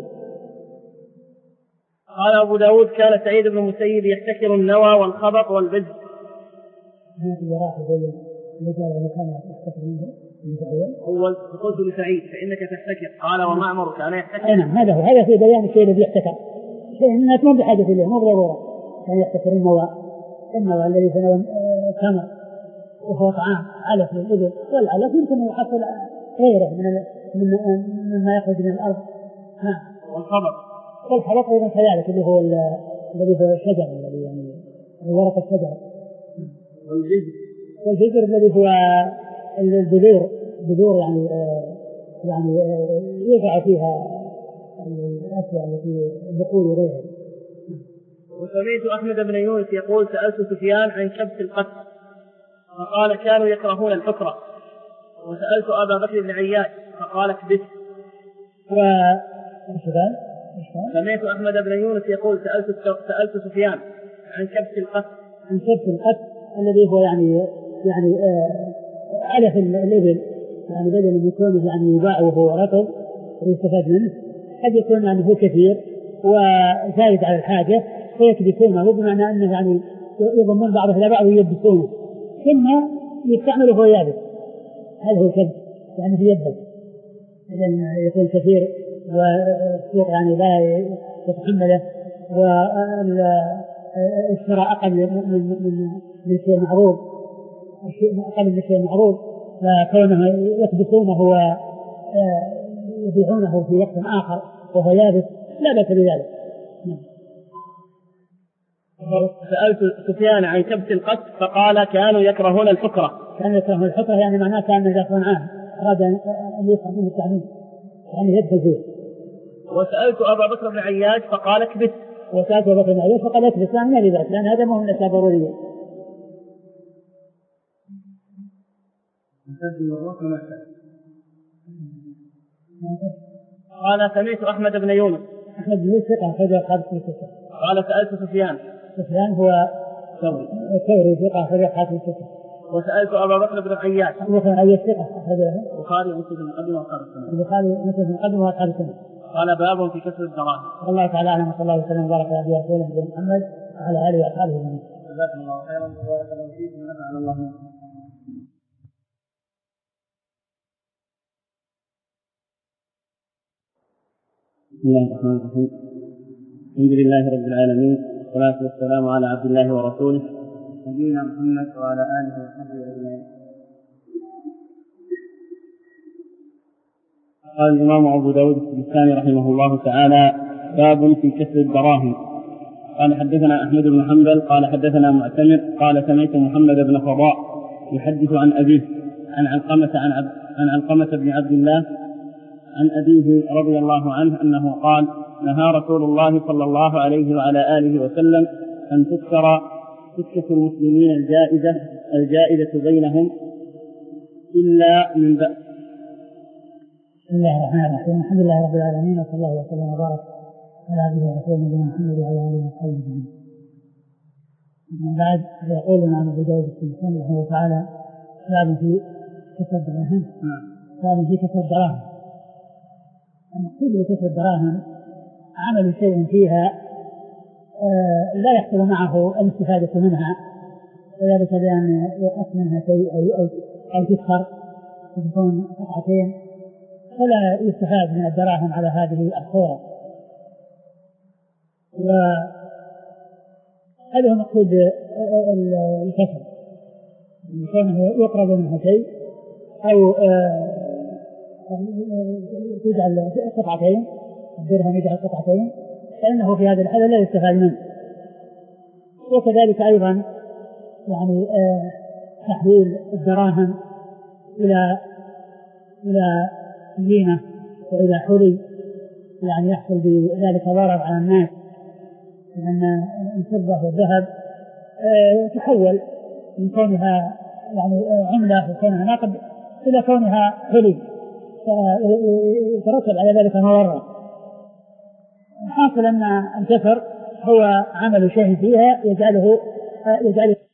قال أبو داود كان سعيد بن المسيب يحتكر النوى والخبط والبذر. هذا اللي راح يقول اللي قال إذا كان يحتكر منه أول فقلت لسعيد فإنك تحتكر قال ومعمر كان يحتكر. نعم هذا هو هذا في بيان الشيء الذي يحتكر شيء الناس ما بحاجة إليه مو ضرورة كان يحتكر النوى النوى الذي في نوى تمر وهو طعام علف للإبل والعلف يمكن أن يحصل غيره من من مما يخرج من الأرض. نعم والخبط والخبط أيضا كذلك اللي هو الذي هو الشجر الذي يعني ورق الشجر. والجزر والجزر الذي هو البذور بذور يعني آه يعني آه يقع فيها الأشياء التي البقول وغيرها. وسمعت أحمد بن يونس يقول سألت سفيان عن كبس القتل فقال كانوا يكرهون الحكرة. وسألت أبا بكر بن عياش فقال كبس. سمعت أحمد بن يونس يقول سألت سألت سفيان عن كبس القتل عن كبس القتل الذي هو يعني يعني آه علف الإبل يعني بدل من يكون يعني يباع وهو رطب ويستفاد منه قد يكون يعني هو كثير وزايد على الحاجة فيكبسونه بمعنى أنه يعني يضمن بعضه إلى بعض ويلبسونه ثم يستعمله هو يابس. هذا هو كبس يعني في يده إذن يكون كثير والسوق يعني لا يتحمله والشراء أقل من من من شيء معروض الشيء أقل من شيء معروض فكونه يكبسونه ويبيعونه في وقت آخر وهو يابس لا بأس بذلك. سألت سفيان عن كبت القط فقال كانوا يكرهون الحكرة. كانوا يكرهون الحكرة يعني معناه كانوا يدخلون عنه، أراد أن يفهم منه التعليم يعني يدخل فيه. وسألت أبا بكر بن عياش فقال اكبت. وسألت أبا بكر بن عياش فقال اكبت، يعني ما لذلك لأن هذا مو من الأشياء ضرورية. قال سمعت أحمد بن يونس. أحمد بن يونس ثقة أخرج أصحاب الستة. قال سألت سفيان. سفيان هو ثوري. الثوري ثقة أخرج أصحاب الستة. وسألت أبا بكر بن عياش. أبو بكر بن عياش ثقة أخرج له البخاري ومسلم المقدمة وأصحاب السنة. البخاري ومسلم المقدمة وأصحاب السنة. قال باب في كسر الدراهم. الله تعالى أعلم وصلى الله وسلم وبارك على رسوله نبينا محمد وعلى آله وأصحابه أجمعين. جزاكم الله خيرا وبارك الله فيكم ونفعنا الله بكم. بسم الله الرحمن الرحيم. الحمد لله رب العالمين والصلاة والسلام على عبد الله ورسوله نبينا محمد وعلى آله وصحبه أجمعين. قال الإمام أبو داود السجستاني رحمه الله تعالى باب في كسر الدراهم. قال حدثنا أحمد بن حنبل قال حدثنا معتمر قال سمعت محمد بن فضاء يحدث عن أبيه عن علقمة عن, عب عن علقمة بن عبد الله عن أبيه رضي الله عنه أنه قال نهى رسول الله صلى الله عليه وعلى آله وسلم أن تكسر سكة المسلمين الجائزة الجائزة بينهم إلا من بأس. بسم الله الرحمن الرحيم. الحمد لله رب العالمين وصلى الله وسلم وبارك على عبده ورسوله نبينا محمد وعلى آله وصحبه أجمعين. من بعد يقول الإمام أبو داود السجستاني رحمه الله تعالى باب في كسر الدراهم. باب في كسر الدراهم. المقصود بكسر الدراهم عمل شيء فيها آه لا يحصل معه الاستفادة منها، وذلك بأن يقص منها شيء أو أو أو تكسر وتكون قطعتين فلا يستفاد من الدراهم على هذه الصورة. وهذا هو مقصود الكسر، كونه يقرب منها شيء أو آه تجعل قطعتين الدرهم يجعل قطعتين فإنه في هذا الحالة لا يستفاد منه. وكذلك أيضا يعني آه تحويل الدراهم إلى إلى زينة وإلى حلي يعني يحصل بذلك ضرر على الناس، لأن الفضة والذهب آه تحول من كونها يعني آه عملة وكونها نقد إلى كونها حلي يترتب على ذلك مضرة. حاصل أن الكسر هو عمل شيء فيها يجعله يجعله